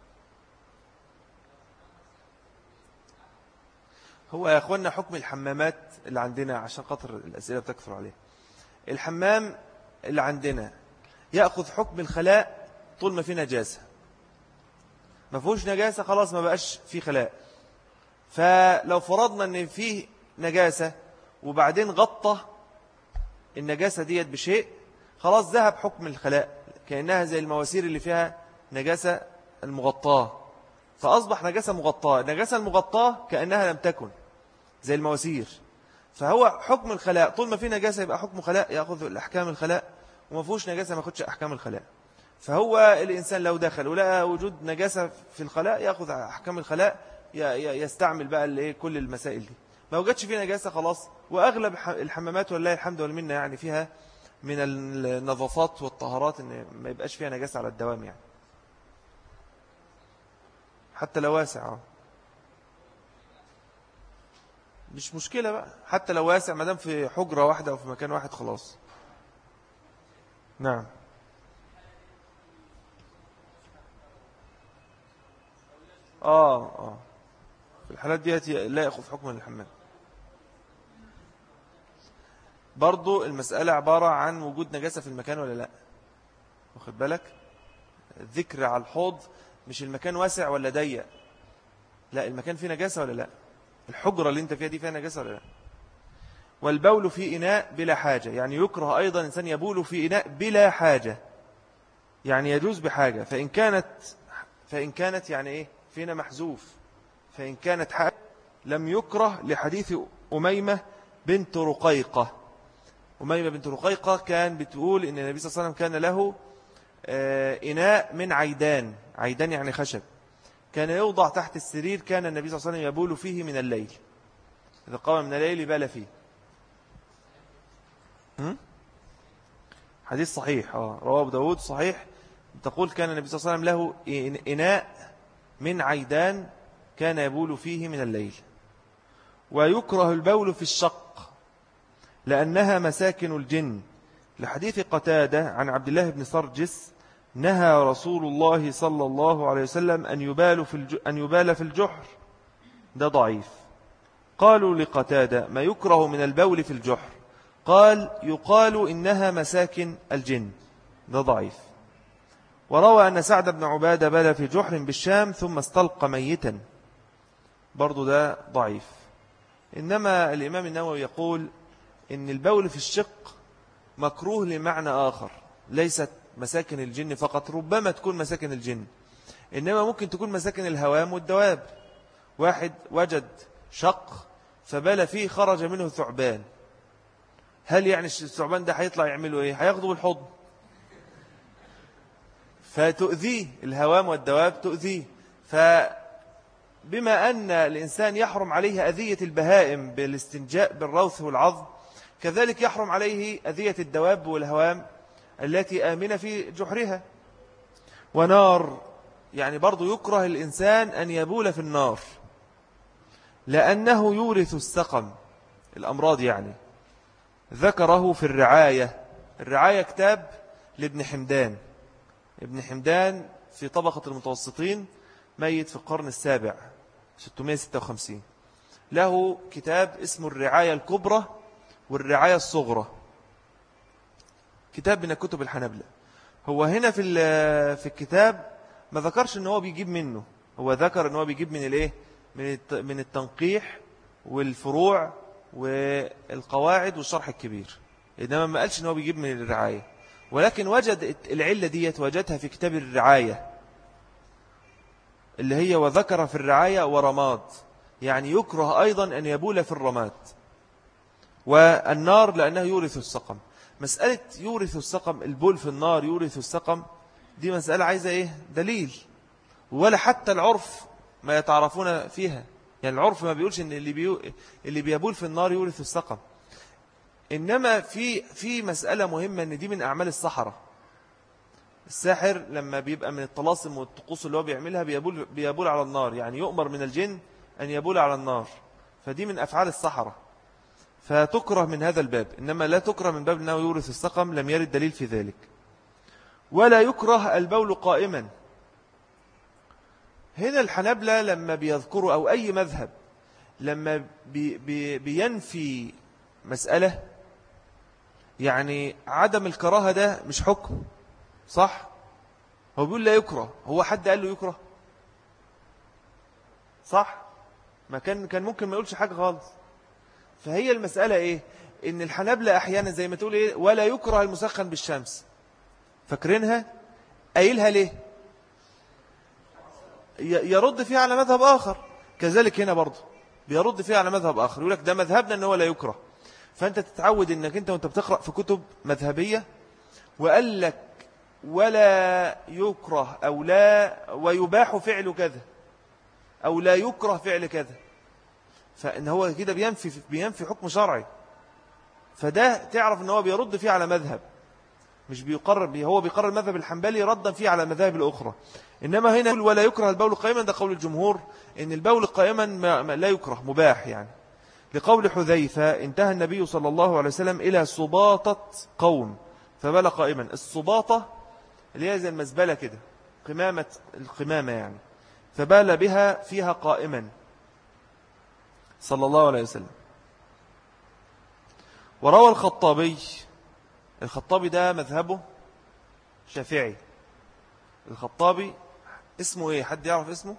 Speaker 1: هو يا أخوانا حكم الحمامات اللي عندنا عشان خاطر الأسئلة بتكثر عليه. الحمام اللي عندنا يأخذ حكم الخلاء طول ما فيه نجاسة، ما فيهوش نجاسة خلاص ما بقاش فيه خلاء. فلو فرضنا أن فيه نجاسة وبعدين غطى النجاسة ديت بشيء، خلاص ذهب حكم الخلاء، كأنها زي المواسير اللي فيها نجاسة المغطاة، فأصبح نجاسة مغطاة. النجاسة المغطاة كأنها لم تكن زي المواسير. فهو حكم الخلاء طول ما فيه نجاسة يبقى حكم خلاء، يأخذ الأحكام الخلاء، وما فيهوش نجاسة ما يأخذش أحكام الخلاء. فهو الإنسان لو دخل ولقى وجود نجاسة في الخلاء يأخذ أحكام الخلاء، يستعمل بقى كل المسائل دي. ما وجدش فيه نجاسة خلاص. وأغلب الحمامات والله الحمد والمنة يعني فيها من النظافات والطهارات إن ما يبقاش فيها نجاسة على الدوام، يعني حتى لو واسع مش مشكلة بقى، حتى لو واسع ما دام في حجرة واحدة أو في مكان واحد خلاص. نعم. في الحالات دي لا يأخذ حكم الحمام. برضو المسألة عبارة عن وجود نجاسة في المكان ولا لا، واخد بالك؟ الذكر على الحوض مش المكان واسع ولا ضيق، لا، المكان فيه نجاسة ولا لا، الحجرة اللي انت فيها دي فيها نجاسة ولا لا. والبول في إناء بلا حاجة، يعني يكره أيضا إنسان يبول في إناء بلا حاجة، يعني يجوز بحاجة. فإن كانت يعني إيه فينا محذوف، فإن كانت حاجة لم يكره لحديث أميمة بنت رقيقة. أميمة بنت رقيقة كان بتقول إن النبي صلى الله عليه وسلم كان له إناء من عيدان يعني خشب، كان يوضع تحت السرير، كان النبي صلى الله عليه وسلم يبول فيه من الليل، إذا قام من الليل بال فيه. حديث صحيح رواه أبو داود صحيح، تقول كان النبي صلى الله عليه وسلم له إناء من عيدان كان يبول فيه من الليل. ويكره البول في الشق لأنها مساكن الجن، لحديث قتادة عن عبد الله بن سرجس: نهى رسول الله صلى الله عليه وسلم أن يبال في الجحر. ده ضعيف. قالوا لقتادة: ما يكره من البول في الجحر؟ قال: يقال إنها مساكن الجن. ده ضعيف. وروى أن سعد بن عبادة بال في جحر بالشام ثم استلقى ميتا، برضو ده ضعيف. إنما الإمام النووي يقول إن البول في الشق مكروه لمعنى آخر، ليست مساكن الجن فقط، ربما تكون مساكن الجن، إنما ممكن تكون مساكن الهوام والدواب. واحد وجد شق فبال فيه خرج منه ثعبان، هل يعني الثعبان ده هيطلع يعمله إيه؟ هياخده بالحضن فتؤذيه، الهوام والدواب تؤذيه. فبما أن الإنسان يحرم عليه أذية البهائم بالاستنجاء بالروث والعظم، كذلك يحرم عليه أذية الدواب والهوام التي آمنة في جحرها. ونار، يعني برضو يكره الإنسان أن يبول في النار لأنه يورث السقم، الأمراض يعني. ذكره في الرعاية كتاب لابن حمدان. ابن حمدان في طبقة المتوسطين، ميت في القرن السابع 656. له كتاب اسمه الرعاية الكبرى والرعاية الصغرى، كتاب من كتب الحنابلة. هو هنا في الكتاب ما ذكرش ان هو بيجيب منه، هو ذكر ان هو بيجيب من الايه، من التنقيح والفروع والقواعد والشرح الكبير، إنما ما قالش إن هو بيجيب من الرعاية. ولكن وجد العلة دي وجدها في كتاب الرعاية اللي هي وذكر في الرعاية ورماد، يعني يكره أيضا أن يبول في الرماد. والنار لأنه يورث السقم. مسألة يورث السقم، البول في النار يورث السقم، دي مسألة عايزة إيه؟ دليل. ولا حتى العرف ما يتعرفون فيها، يعني العرف ما بيقولش إن اللي بيبول في النار يورث السقم. إنما في مسألة مهمة، إن دي من أعمال السحرة. الساحر لما بيبقى من الطلاسم والطقوس اللي هو بيعملها بيبول على النار، يعني يؤمر من الجن أن يبول على النار، فدي من أفعال السحرة، فتكره من هذا الباب. إنما لا تكره من باب أنه يورث السقم، لم يرد دليل في ذلك. ولا يكره البول قائما. هنا الحنابلة لما بيذكروا أو أي مذهب لما بينفي مسألة، يعني عدم الكراهة ده مش حكم، صح؟ هو بيقول لا يكره، هو حد قال له يكره؟ صح؟ ما كان ممكن ما يقولش حاجة خالص. فهي المسألة إيه؟ إن الحنابلة أحيانا زي ما تقول إيه، ولا يكره المسخن بالشمس، فاكرينها؟ قايلها ليه؟ يرد فيها على مذهب آخر. كذلك هنا برضه بيرد فيها على مذهب آخر، يقول لك ده مذهبنا أنه لا يكره. فأنت تتعود أنك أنت وأنت بتقرأ في كتب مذهبية وقال لك ولا يكره أو لا ويباح فعل كذا أو لا يكره فعل كذا، فإن هو كده بينفي حكم شرعي. فده تعرف أنه بيرد فيه على مذهب، مش بيقرر، هو بيقرر المذهب الحنبلي ردا فيه على المذاهب الأخرى. إنما هنا ولا يكره البول قائما، ده قول الجمهور إن البول قائما لا يكره، مباح يعني. لقول حذيفة انتهى النبي صلى الله عليه وسلم إلى سباطة قوم فبال قائما. السباطة اللي هي زي المزبلة كده، القمامة يعني، فبال بها فيها قائما صلى الله عليه وسلم. وروى الخطابي ده مذهبه شافعي. الخطابي اسمه ايه؟ حد يعرف اسمه؟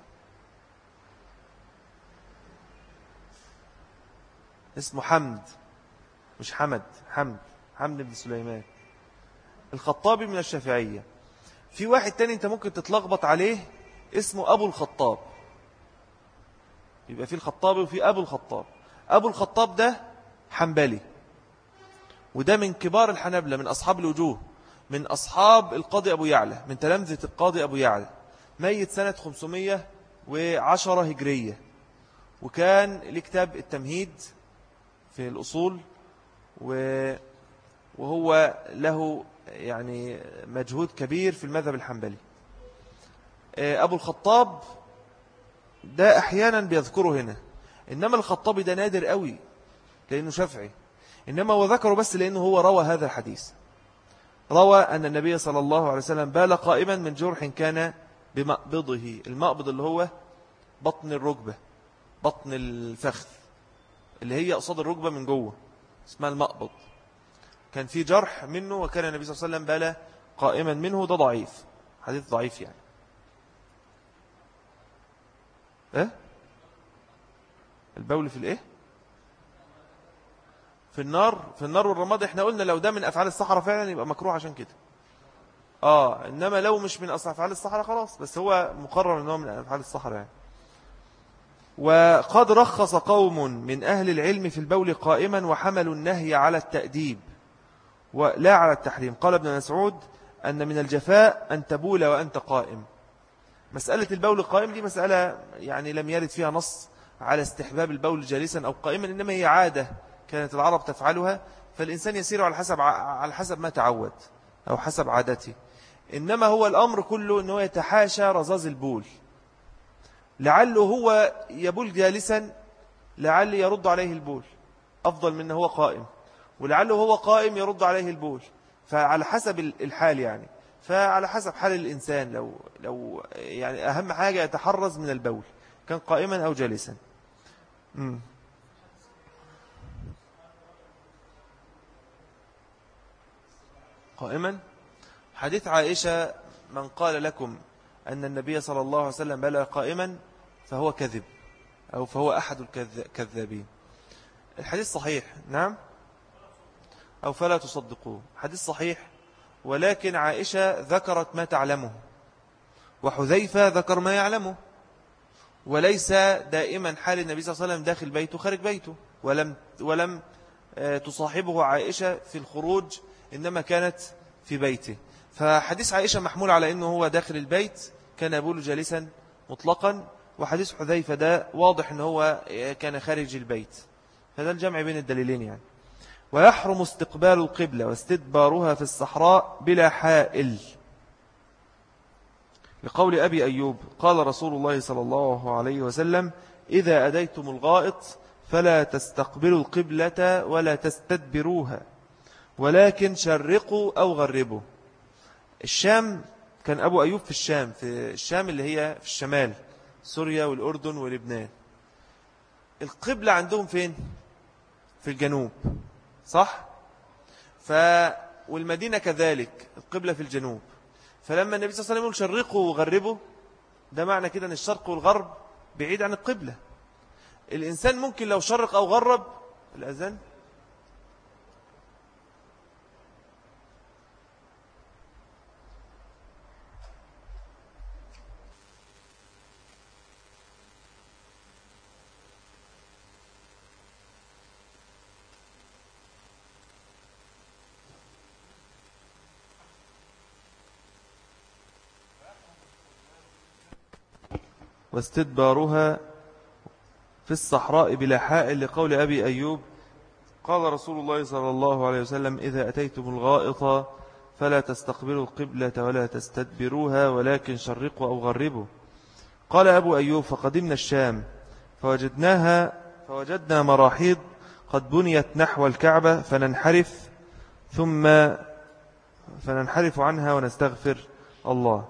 Speaker 1: اسمه حمد، مش حمد، حمد بن سليمان. الخطابي من الشافعية. في واحد تاني انت ممكن تتلخبط عليه اسمه أبو الخطاب، يبقى في الخطابي وفي أبو الخطاب. أبو الخطاب ده حنبلي، وده من كبار الحنابلة، من أصحاب الوجوه، من أصحاب القاضي أبو يعلى، من تلامذة القاضي أبو يعلى، ميت سنة 510 هجرية. وكان لكتاب التمهيد في الأصول، وهو له يعني مجهود كبير في المذهب الحنبلي. أبو الخطاب ده أحيانا بيذكره هنا، إنما الخطابي ده نادر قوي لأنه شافعي، إنما هو ذكره بس لأنه هو روى هذا الحديث. روى أن النبي صلى الله عليه وسلم بال قائما من جرح كان بمقبضه. المقبض اللي هو بطن الركبة، بطن الفخذ اللي هي قصاد الركبة من جوه، اسمها المقبض. كان في جرح منه وكان النبي صلى الله عليه وسلم بال قائما منه. ده ضعيف، حديث ضعيف يعني. البول في الايه؟ في النار والرماد. احنا قلنا لو ده من افعال الصحراء فعلا يبقى مكروه عشان كده. انما لو مش من افعال الصحراء خلاص، بس هو مقرر انه من افعال الصحراء يعني. وقد رخص قوم من اهل العلم في البول قائما وحملوا النهي على التأديب ولا على التحريم. قال ابن مسعود ان من الجفاء ان تبول وانت قائم. مسألة البول القائم دي مسألة يعني لم يرد فيها نص على استحباب البول جالسا أو قائما، إنما هي عادة كانت العرب تفعلها، فالإنسان يسير على حسب ما تعود أو حسب عادته. إنما هو الأمر كله أنه يتحاشى رذاذ البول. لعله هو يبول جالسا، لعل يرد عليه البول أفضل من هو قائم، ولعله هو قائم يرد عليه البول. فعلى حسب الحال يعني، فعلى حسب حال الإنسان. لو يعني أهم حاجة يتحرز من البول، كان قائما أو جالسا. قائما. حديث عائشة: من قال لكم أن النبي صلى الله عليه وسلم بلى قائما فهو كذب، أو فهو أحد الكذابين. الحديث صحيح، نعم، أو فلا تصدقوه، حديث صحيح، ولكن عائشة ذكرت ما تعلمه وحذيفة ذكر ما يعلمه، وليس دائما حال النبي صلى الله عليه وسلم داخل بيته خارج بيته، ولم تصاحبه عائشة في الخروج، إنما كانت في بيته. فحديث عائشة محمول على أنه هو داخل البيت كان يبول جالسا مطلقا، وحديث حذيفة ده واضح أنه هو كان خارج البيت. فده الجمع بين الدليلين يعني. ويحرم استقبال القبلة واستدبارها في الصحراء بلا حائل، لقول أبي أيوب قال رسول الله صلى الله عليه وسلم: إذا أديتم الغائط فلا تستقبلوا القبلة ولا تستدبروها، ولكن شرقوا أو غربوا. الشام، كان أبو أيوب في الشام، في الشام اللي هي في الشمال، سوريا والأردن ولبنان. القبلة عندهم فين؟ في الجنوب، صح؟ والمدينة كذلك القبلة في الجنوب. فلما النبي صلى الله عليه وسلم يقول شرقوا وغربوا، ده معنى كده أن الشرق والغرب بعيد عن القبلة. الإنسان ممكن لو شرق أو غرب الأذان واستدبارها في الصحراء بلا حائل، لقول أبي أيوب قال رسول الله صلى الله عليه وسلم: إذا أتيتم الغائط فلا تستقبلوا القبلة ولا تستدبروها، ولكن شرقوا أو غربوا. قال أبو أيوب: فقدمنا الشام فوجدنا مراحيض قد بنيت نحو الكعبة، فننحرف عنها ونستغفر الله.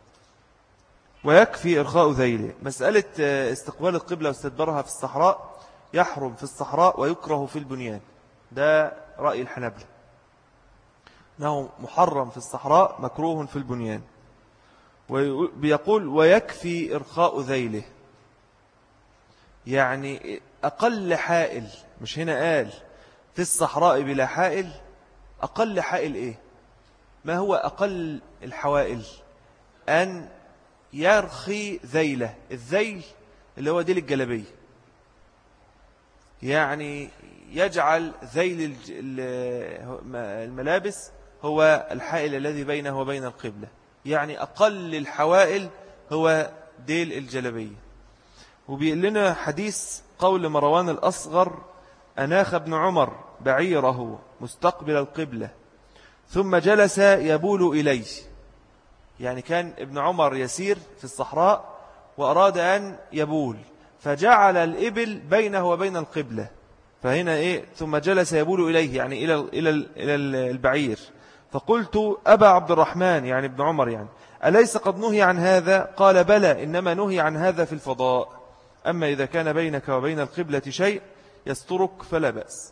Speaker 1: ويكفي إرخاء ذيله. مسألة استقبال القبلة واستدبارها في الصحراء يحرم في الصحراء ويكره في البنيان، ده رأي الحنابلة، أنه محرم في الصحراء مكروه في البنيان. ويقول ويكفي إرخاء ذيله، يعني أقل حائل، مش هنا قال في الصحراء بلا حائل، أقل حائل إيه؟ ما هو أقل الحوائل؟ أن يرخي ذيله، الذيل اللي هو ديل الجلبية، يعني يجعل ذيل الملابس هو الحائل الذي بينه وبين القبلة، يعني أقل الحوائل هو ديل الجلبية. وبيقول لنا حديث قول مروان الأصغر: أناخ ابن عمر بعيره مستقبل القبلة ثم جلس يبول إليه، يعني كان ابن عمر يسير في الصحراء وأراد أن يبول، فجعل الإبل بينه وبين القبلة، فهنا إيه؟ ثم جلس يبول إليه، يعني إلى البعير. فقلت: أبا عبد الرحمن، يعني ابن عمر، يعني أليس قد نهي عن هذا؟ قال: بلى، إنما نهي عن هذا في الفضاء، أما إذا كان بينك وبين القبلة شيء يسترك فلا بأس.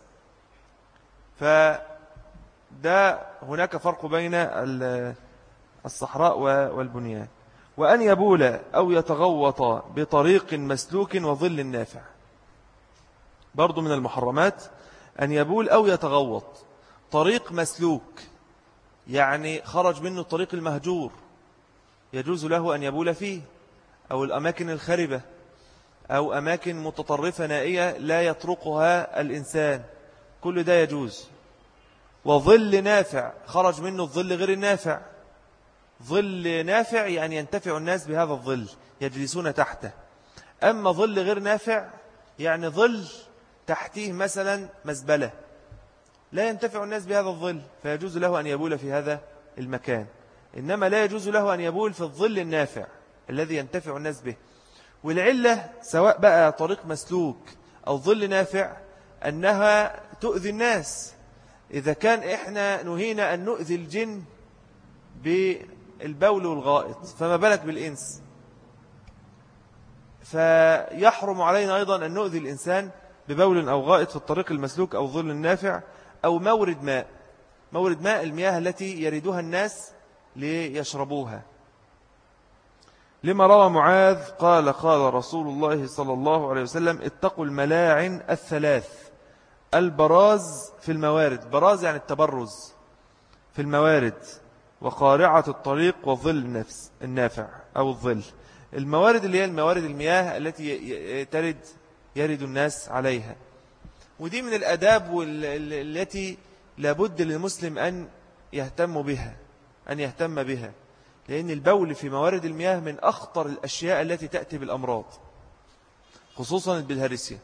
Speaker 1: فده هناك فرق بين الصحراء والبنيان. وأن يبول أو يتغوط بطريق مسلوك وظل نافع، برضو من المحرمات أن يبول أو يتغوط. طريق مسلوك يعني خرج منه الطريق المهجور، يجوز له أن يبول فيه، أو الأماكن الخربة، أو أماكن متطرفة نائية لا يطرقها الإنسان، كل ده يجوز. وظل نافع خرج منه الظل غير النافع. ظل نافع يعني ينتفع الناس بهذا الظل، يجلسون تحته. أما ظل غير نافع يعني ظل تحتيه مثلا مزبلة، لا ينتفع الناس بهذا الظل، فيجوز له أن يبول في هذا المكان. إنما لا يجوز له أن يبول في الظل النافع الذي ينتفع الناس به. والعلة سواء بقى طريق مسلوك أو ظل نافع أنها تؤذي الناس. إذا كان إحنا نهينا أن نؤذي الجن بالبول والغائط، فما بالك بالإنس؟ فيحرم علينا أيضا أن نؤذي الإنسان ببول أو غائط في الطريق المسلوك أو ظل نافع أو مورد ماء. مورد ماء المياه التي يريدها الناس ليشربوها. لما روى معاذ قال: قال رسول الله صلى الله عليه وسلم: اتقوا الملاعن الثلاث، البراز في الموارد، براز يعني التبرز في الموارد، وقارعة الطريق وظل النفس النافع أو الظل. الموارد اللي هي الموارد المياه التي يرد الناس عليها، ودي من الأداب التي لابد للمسلم أن يهتم بها، لأن البول في موارد المياه من أخطر الأشياء التي تأتي بالأمراض، خصوصا البلهارسيا.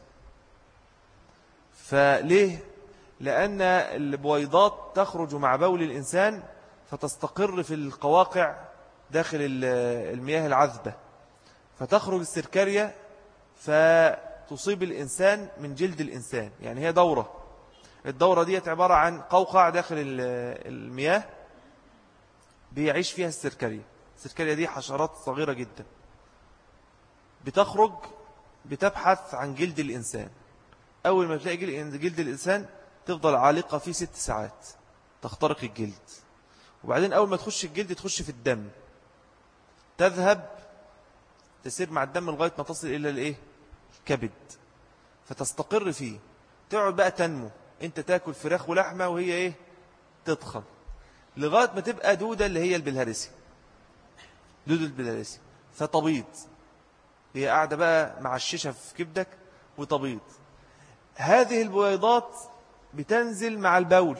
Speaker 1: فليه؟ لأن البويضات تخرج مع بول الإنسان فتستقر في القواقع داخل المياه العذبة، فتخرج السركاريا فتصيب الإنسان من جلد الإنسان. يعني هي الدورة دي عبارة عن قوقع داخل المياه بيعيش فيها السركاريا. السركاريا دي حشرات صغيرة جدا بتخرج بتبحث عن جلد الإنسان. أول ما تلاقي جلد الإنسان تفضل عالقة فيه 6 ساعات تخترق الجلد، وبعدين أول ما تخش الجلد تخش في الدم، تذهب تسير مع الدم لغاية ما تصل إلى الكبد، فتستقر فيه. تقعد بقى تنمو، انت تاكل فراخ ولحمة وهي تضخم لغاية ما تبقى دودة اللي هي البلهارسي، دودة البلهارسي، فتبيض. هي قاعدة بقى مع الشيشة في كبدك وتبيض. هذه البويضات بتنزل مع البول،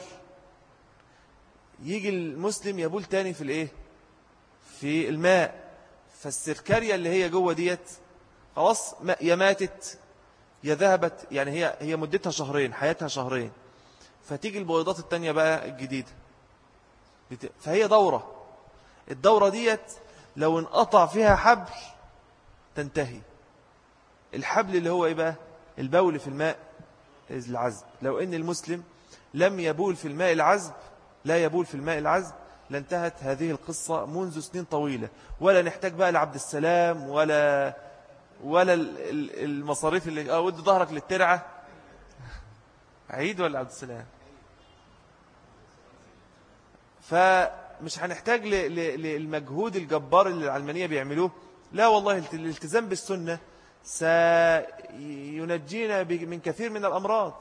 Speaker 1: يجي المسلم يبول تاني في الماء، فالسركاريا اللي هي جوه ديت خلاص يا ماتت يا ذهبت. يعني هي مدتها شهرين، حياتها شهرين، فتيجي البويضات التانية بقى الجديدة. فهي الدورة ديت لو انقطع فيها حبل تنتهي. الحبل اللي هو بقى البول في الماء العذب. لو ان المسلم لم يبول في الماء العذب، لا يبول في الماء العذب، لانتهت هذه القصة منذ سنين طويلة، ولا نحتاج بقى لعبد السلام ولا المصاريف اللي ودي ظهرك للترعة. عيد ولا عبد السلام؟ فمش هنحتاج للمجهود الجبار اللي العلمانية بيعملوه. لا والله، الالتزام بالسنة سينجينا من كثير من الأمراض.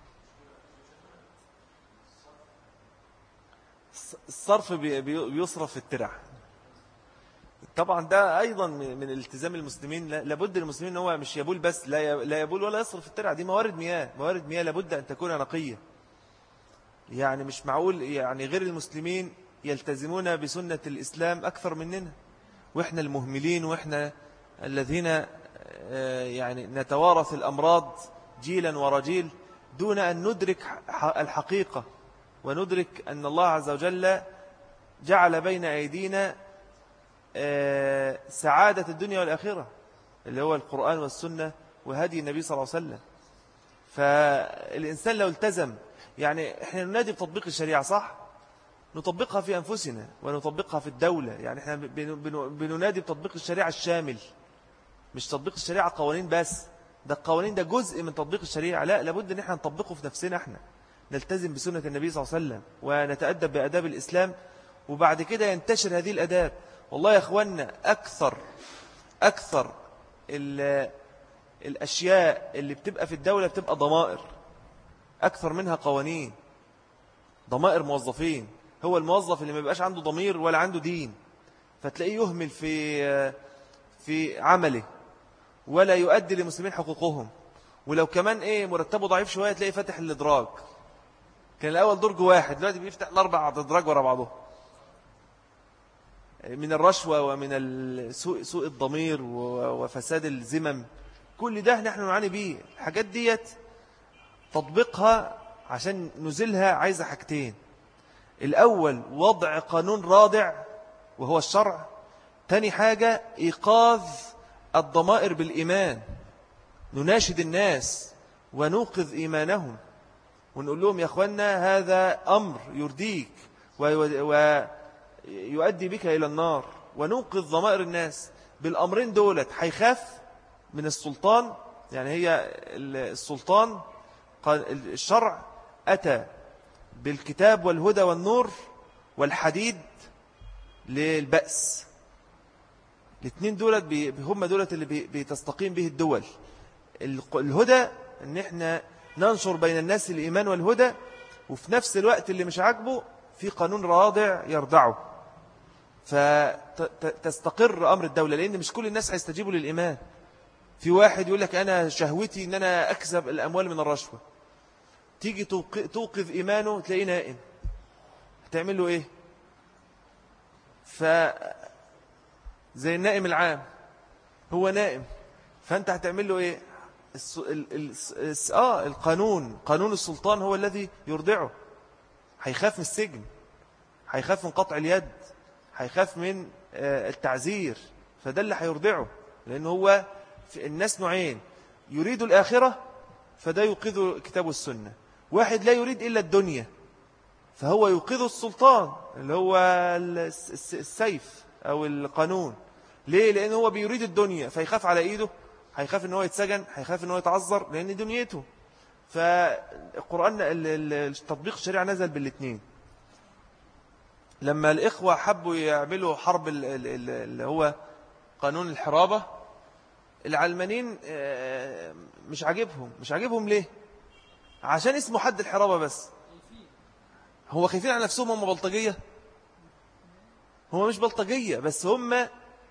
Speaker 1: الصرف بيصرف في الترع. طبعا ده أيضا من التزام المسلمين. لابد المسلمين هو مش يبول بس، لا يبول ولا يصرف في الترع. دي موارد مياه لابد أن تكون نقية. يعني مش معقول يعني غير المسلمين يلتزمون بسنة الإسلام أكثر مننا، وإحنا المهملين، وإحنا الذين يعني نتوارث الأمراض جيلا ورجيل دون أن ندرك الحقيقة، وندرك أن الله عز وجل جعل بين أيدينا سعادة الدنيا والآخرة، اللي هو القرآن والسنة وهدي النبي صلى الله عليه وسلم. فالإنسان لو التزم، يعني إحنا ننادي بتطبيق الشريعة، صح؟ نطبقها في أنفسنا ونطبقها في الدولة. يعني إحنا بننادي بتطبيق الشريعة الشامل، مش تطبيق الشريعة قوانين بس. ده القوانين ده جزء من تطبيق الشريعة، لا، لابد أن احنا نطبقه في نفسنا. احنا نلتزم بسنة النبي صلى الله عليه وسلم ونتأدب بأداب الإسلام، وبعد كده ينتشر هذه الأداب. والله يا أخوانا، أكثر الأشياء اللي بتبقى في الدولة بتبقى ضمائر أكثر منها قوانين. ضمائر موظفين. هو الموظف اللي ما بيبقاش عنده ضمير ولا عنده دين، فتلاقيه يهمل في عمله ولا يؤدي للمسلمين حقوقهم. ولو كمان مرتبه ضعيف شوية تلاقيه فاتح الادراج. كان الأول درج واحد، دلوقتي بيفتح ال4 ادراج ورا بعضهم، من الرشوة ومن سوء الضمير وفساد الذمم. كل ده نحن نعاني به. الحاجات ديت تطبيقها عشان نزلها عايزة حاجتين: الأول وضع قانون رادع وهو الشرع، تاني حاجة إيقاظ الضمائر بالإيمان. نناشد الناس ونوقظ إيمانهم ونقول لهم: يا أخوانا، هذا أمر يرديك ويؤدي بك إلى النار. ونوقظ ضمائر الناس بالأمرين دولت. هيخاف من السلطان، يعني هي السلطان الشرع أتى بالكتاب والهدى والنور والحديد للبأس. الاثنين دولت هم دولت اللي بتستقيم به الدول. الهدى ان احنا ننشر بين الناس الإيمان والهدى، وفي نفس الوقت اللي مش عاجبه في قانون راضع يرضعه، فتستقر أمر الدولة، لأن مش كل الناس هيستجيبوا للإيمان. في واحد يقول لك أنا شهوتي أن أنا أكسب الأموال من الرشوة، تيجي توقف إيمانه تلاقيه نائم، هتعمل له إيه؟ زي النائم العام، هو نائم، فأنت هتعمل له إيه؟ قانون السلطان هو الذي يرضعه، هيخاف من السجن، هيخاف من قطع اليد، هيخاف من التعزير، فده اللي هيرضعه. لأن هو الناس نوعين، يريد الآخرة فده يوقظ كتاب السنة، واحد لا يريد إلا الدنيا فهو يوقظ السلطان اللي هو السيف أو القانون. ليه؟ لأنه هو بيريد الدنيا فيخاف على إيده، هيخاف أنه يتسجن، هيخاف أنه يتعذر لأن دنيته. فالقرآن التطبيق الشريعة نزل بالاثنين. لما الإخوة حبوا يعملوا حرب اللي هو قانون الحرابة، العلمانيين مش عاجبهم ليه؟ عشان اسمه حد الحرابة بس. هو خايفين على نفسهم، هم بلطجية؟ هم مش بلطجية، بس هم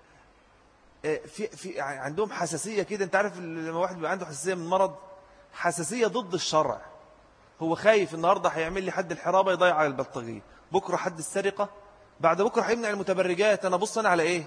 Speaker 1: في عندهم حساسية كده. انت عارف لما واحد بيبقى عنده حساسية من مرض، حساسية ضد الشرع. هو خايف النهاردة هيعمل لي حد الحرابة يضيع على البلطجية، بكرة حد السرقة، بعد بكرة هيمنع المتبرجات، أنا بص أنا على إيه؟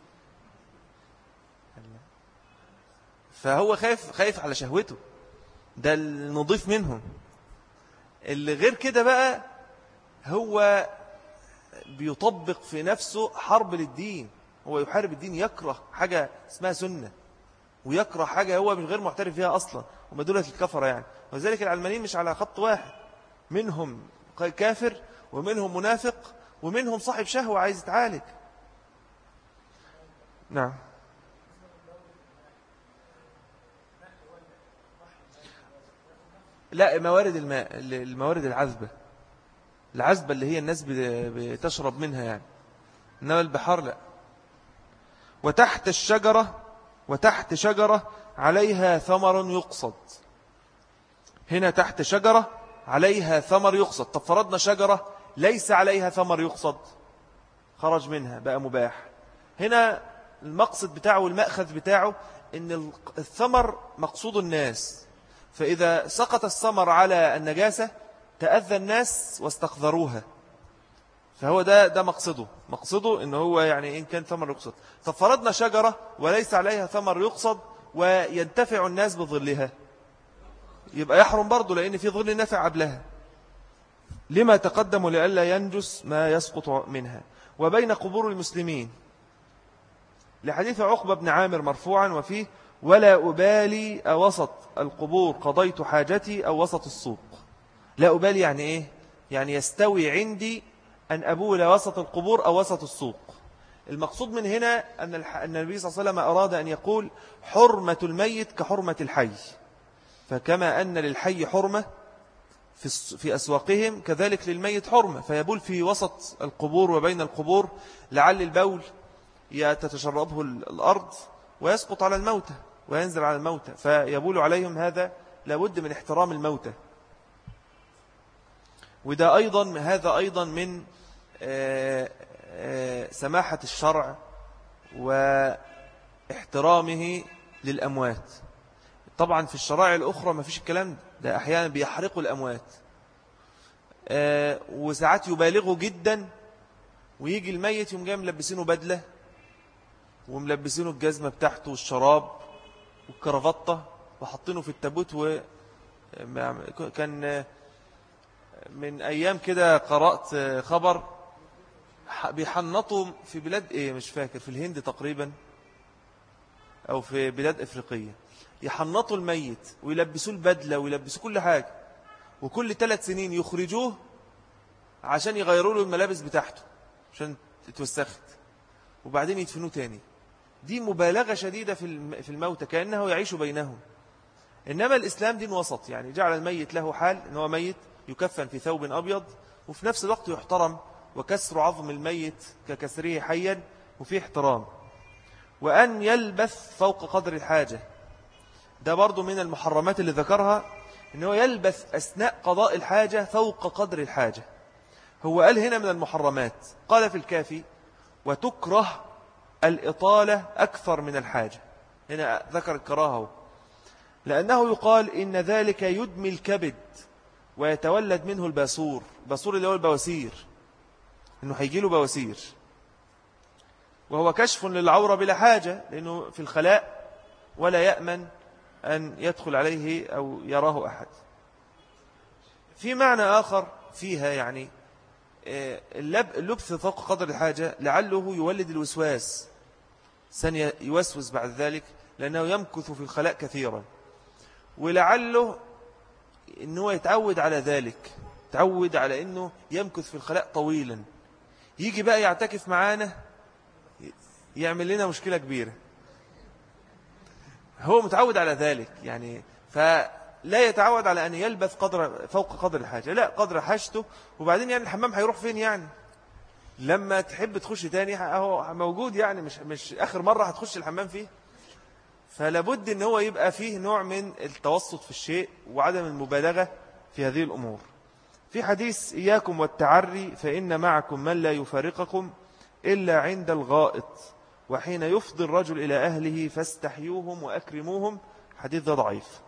Speaker 1: فهو خايف على شهوته، ده النظيف منهم. اللي غير كده بقى هو بيطبق في نفسه حرب للدين، هو يحارب الدين، يكره حاجة اسمها سنة، ويكره حاجة هو من غير معترف فيها أصلا، وما دولة الكفرة يعني. وذلك العلمانيين مش على خط واحد، منهم كافر ومنهم منافق ومنهم صاحب شهوة عايز يتعالج. نعم. لا، موارد الماء، الموارد العذبة اللي هي الناس بتشرب منها يعني، إنما البحار لا. وتحت شجرة عليها ثمر يقصد. هنا تحت شجرة عليها ثمر يقصد. طب فرضنا شجرة ليس عليها ثمر يقصد، خرج منها بقى مباح. هنا المقصد بتاعه والمأخذ بتاعه إن الثمر مقصود الناس، فإذا سقط الثمر على النجاسة تأذى الناس واستقذروها، فهو ده مقصده إن هو يعني إن كان ثمر يقصد. طب فرضنا شجرة وليس عليها ثمر يقصد وينتفع الناس بظلها، يبقى يحرم برضو، لأن في ظل نفع قبلها، لما تقدم لئلا ينجس ما يسقط منها. وبين قبور المسلمين لحديث عقبة بن عامر مرفوعا وفيه: ولا أبالي أوسط القبور قضيت حاجتي أو وسط السوق. لا أبالي يعني إيه؟ يعني يستوي عندي أن أبول وسط القبور أو وسط السوق. المقصود من هنا أن النبي صلى الله عليه وسلم أراد أن يقول حرمة الميت كحرمة الحي، فكما أن للحي حرمة في أسواقهم كذلك للميت حرمة، فيبول في وسط القبور وبين القبور، لعل البول تتشربه الأرض ويسقط على الموتى وينزل على الموتى فيبول عليهم. هذا لابد من احترام الموتى. وده هذا أيضا من سماحة الشرع واحترامه للأموات. طبعا في الشرائع الأخرى ما فيش الكلام ده أحيانا بيحرقوا الأموات، وساعات يبالغوا جدا، ويجي الميت يوم جاي ملبسينه بدلة وملبسينه الجزمة بتاعته والشراب والكرافتة وحطينه في التابوت. وكان من أيام كده قرأت خبر بيحنطوا في بلاد مش فاكر، في الهند تقريبا أو في بلاد أفريقية، يحنطوا الميت ويلبسوه البدلة ويلبسوه كل حاجة، وكل 3 سنين يخرجوه عشان يغيروا له الملابس بتاعته عشان تتوسخت، وبعدين يدفنوه تاني. دي مبالغة شديدة في الموت، كأنه يعيش بينهم. إنما الإسلام دين وسط، يعني جعل الميت له حال إنه ميت يكفن في ثوب أبيض، وفي نفس الوقت يحترم، وكسر عظم الميت ككسره حيا وفيه احترام. وأن يلبث فوق قدر الحاجة، ده برضو من المحرمات اللي ذكرها أنه يلبث أثناء قضاء الحاجة فوق قدر الحاجة. هو قال هنا من المحرمات، قال في الكافي وتكره الإطالة أكثر من الحاجة. هنا ذكر الكراهة لأنه يقال إن ذلك يدمي الكبد ويتولد منه الباسور. الباسور اللي هو البواسير، إنه هيجيله بواسير، وهو كشف للعورة بلا حاجة لأنه في الخلاء ولا يأمن أن يدخل عليه أو يراه أحد. في معنى آخر فيها يعني اللبث فوق قدر الحاجة لعله يولد الوسواس، يوسوس بعد ذلك لأنه يمكث في الخلاء كثيرا، ولعله أنه يتعود على ذلك، تعود على أنه يمكث في الخلاء طويلا، يجي بقى يعتكف معانا يعمل لنا مشكلة كبيرة. هو متعود على ذلك يعني، فلا يتعود على أن يلبث فوق قدر الحاجة، لا قدر حاجته. وبعدين يعني الحمام هيروح فين يعني؟ لما تحب تخش تاني هو موجود يعني، مش آخر مرة هتخش الحمام فيه. فلابد أن هو يبقى فيه نوع من التوسط في الشيء وعدم المبالغة في هذه الأمور. في حديث إياكم والتعري فإن معكم من لا يفارقكم إلا عند الغائط وحين يفضي الرجل إلى أهله فاستحيوهم وأكرموهم. حديث ده ضعيف.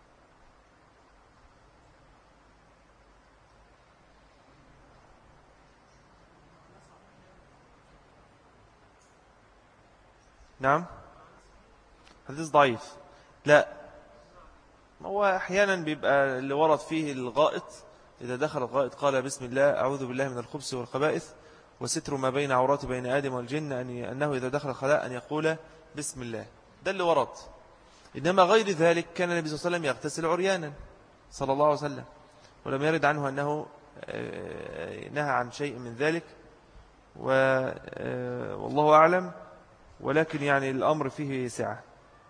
Speaker 1: نعم حديث ضعيف. لا، هو أحيانا بيبقى اللي ورد فيه الغائط، إذا دخل الغائط قال بسم الله أعوذ بالله من الخبث والخبائث وستر ما بين عورات بين آدم والجن أنه إذا دخل الخلاء أن يقول بسم الله. ده اللي ورد. إنما غير ذلك كان النبي صلى الله عليه وسلم يغتسل عريانا صلى الله عليه وسلم، ولم يرد عنه أنه نهى عن شيء من ذلك، والله أعلم. ولكن يعني الأمر فيه سعة.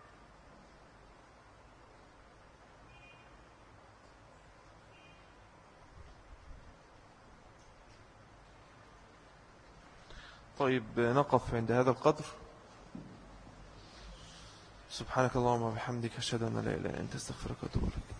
Speaker 1: طيب نقف عند هذا القدر. سبحانك اللهم وبحمدك أشهد أن لا إله إلا أنت أستغفرك وأتوب إليك.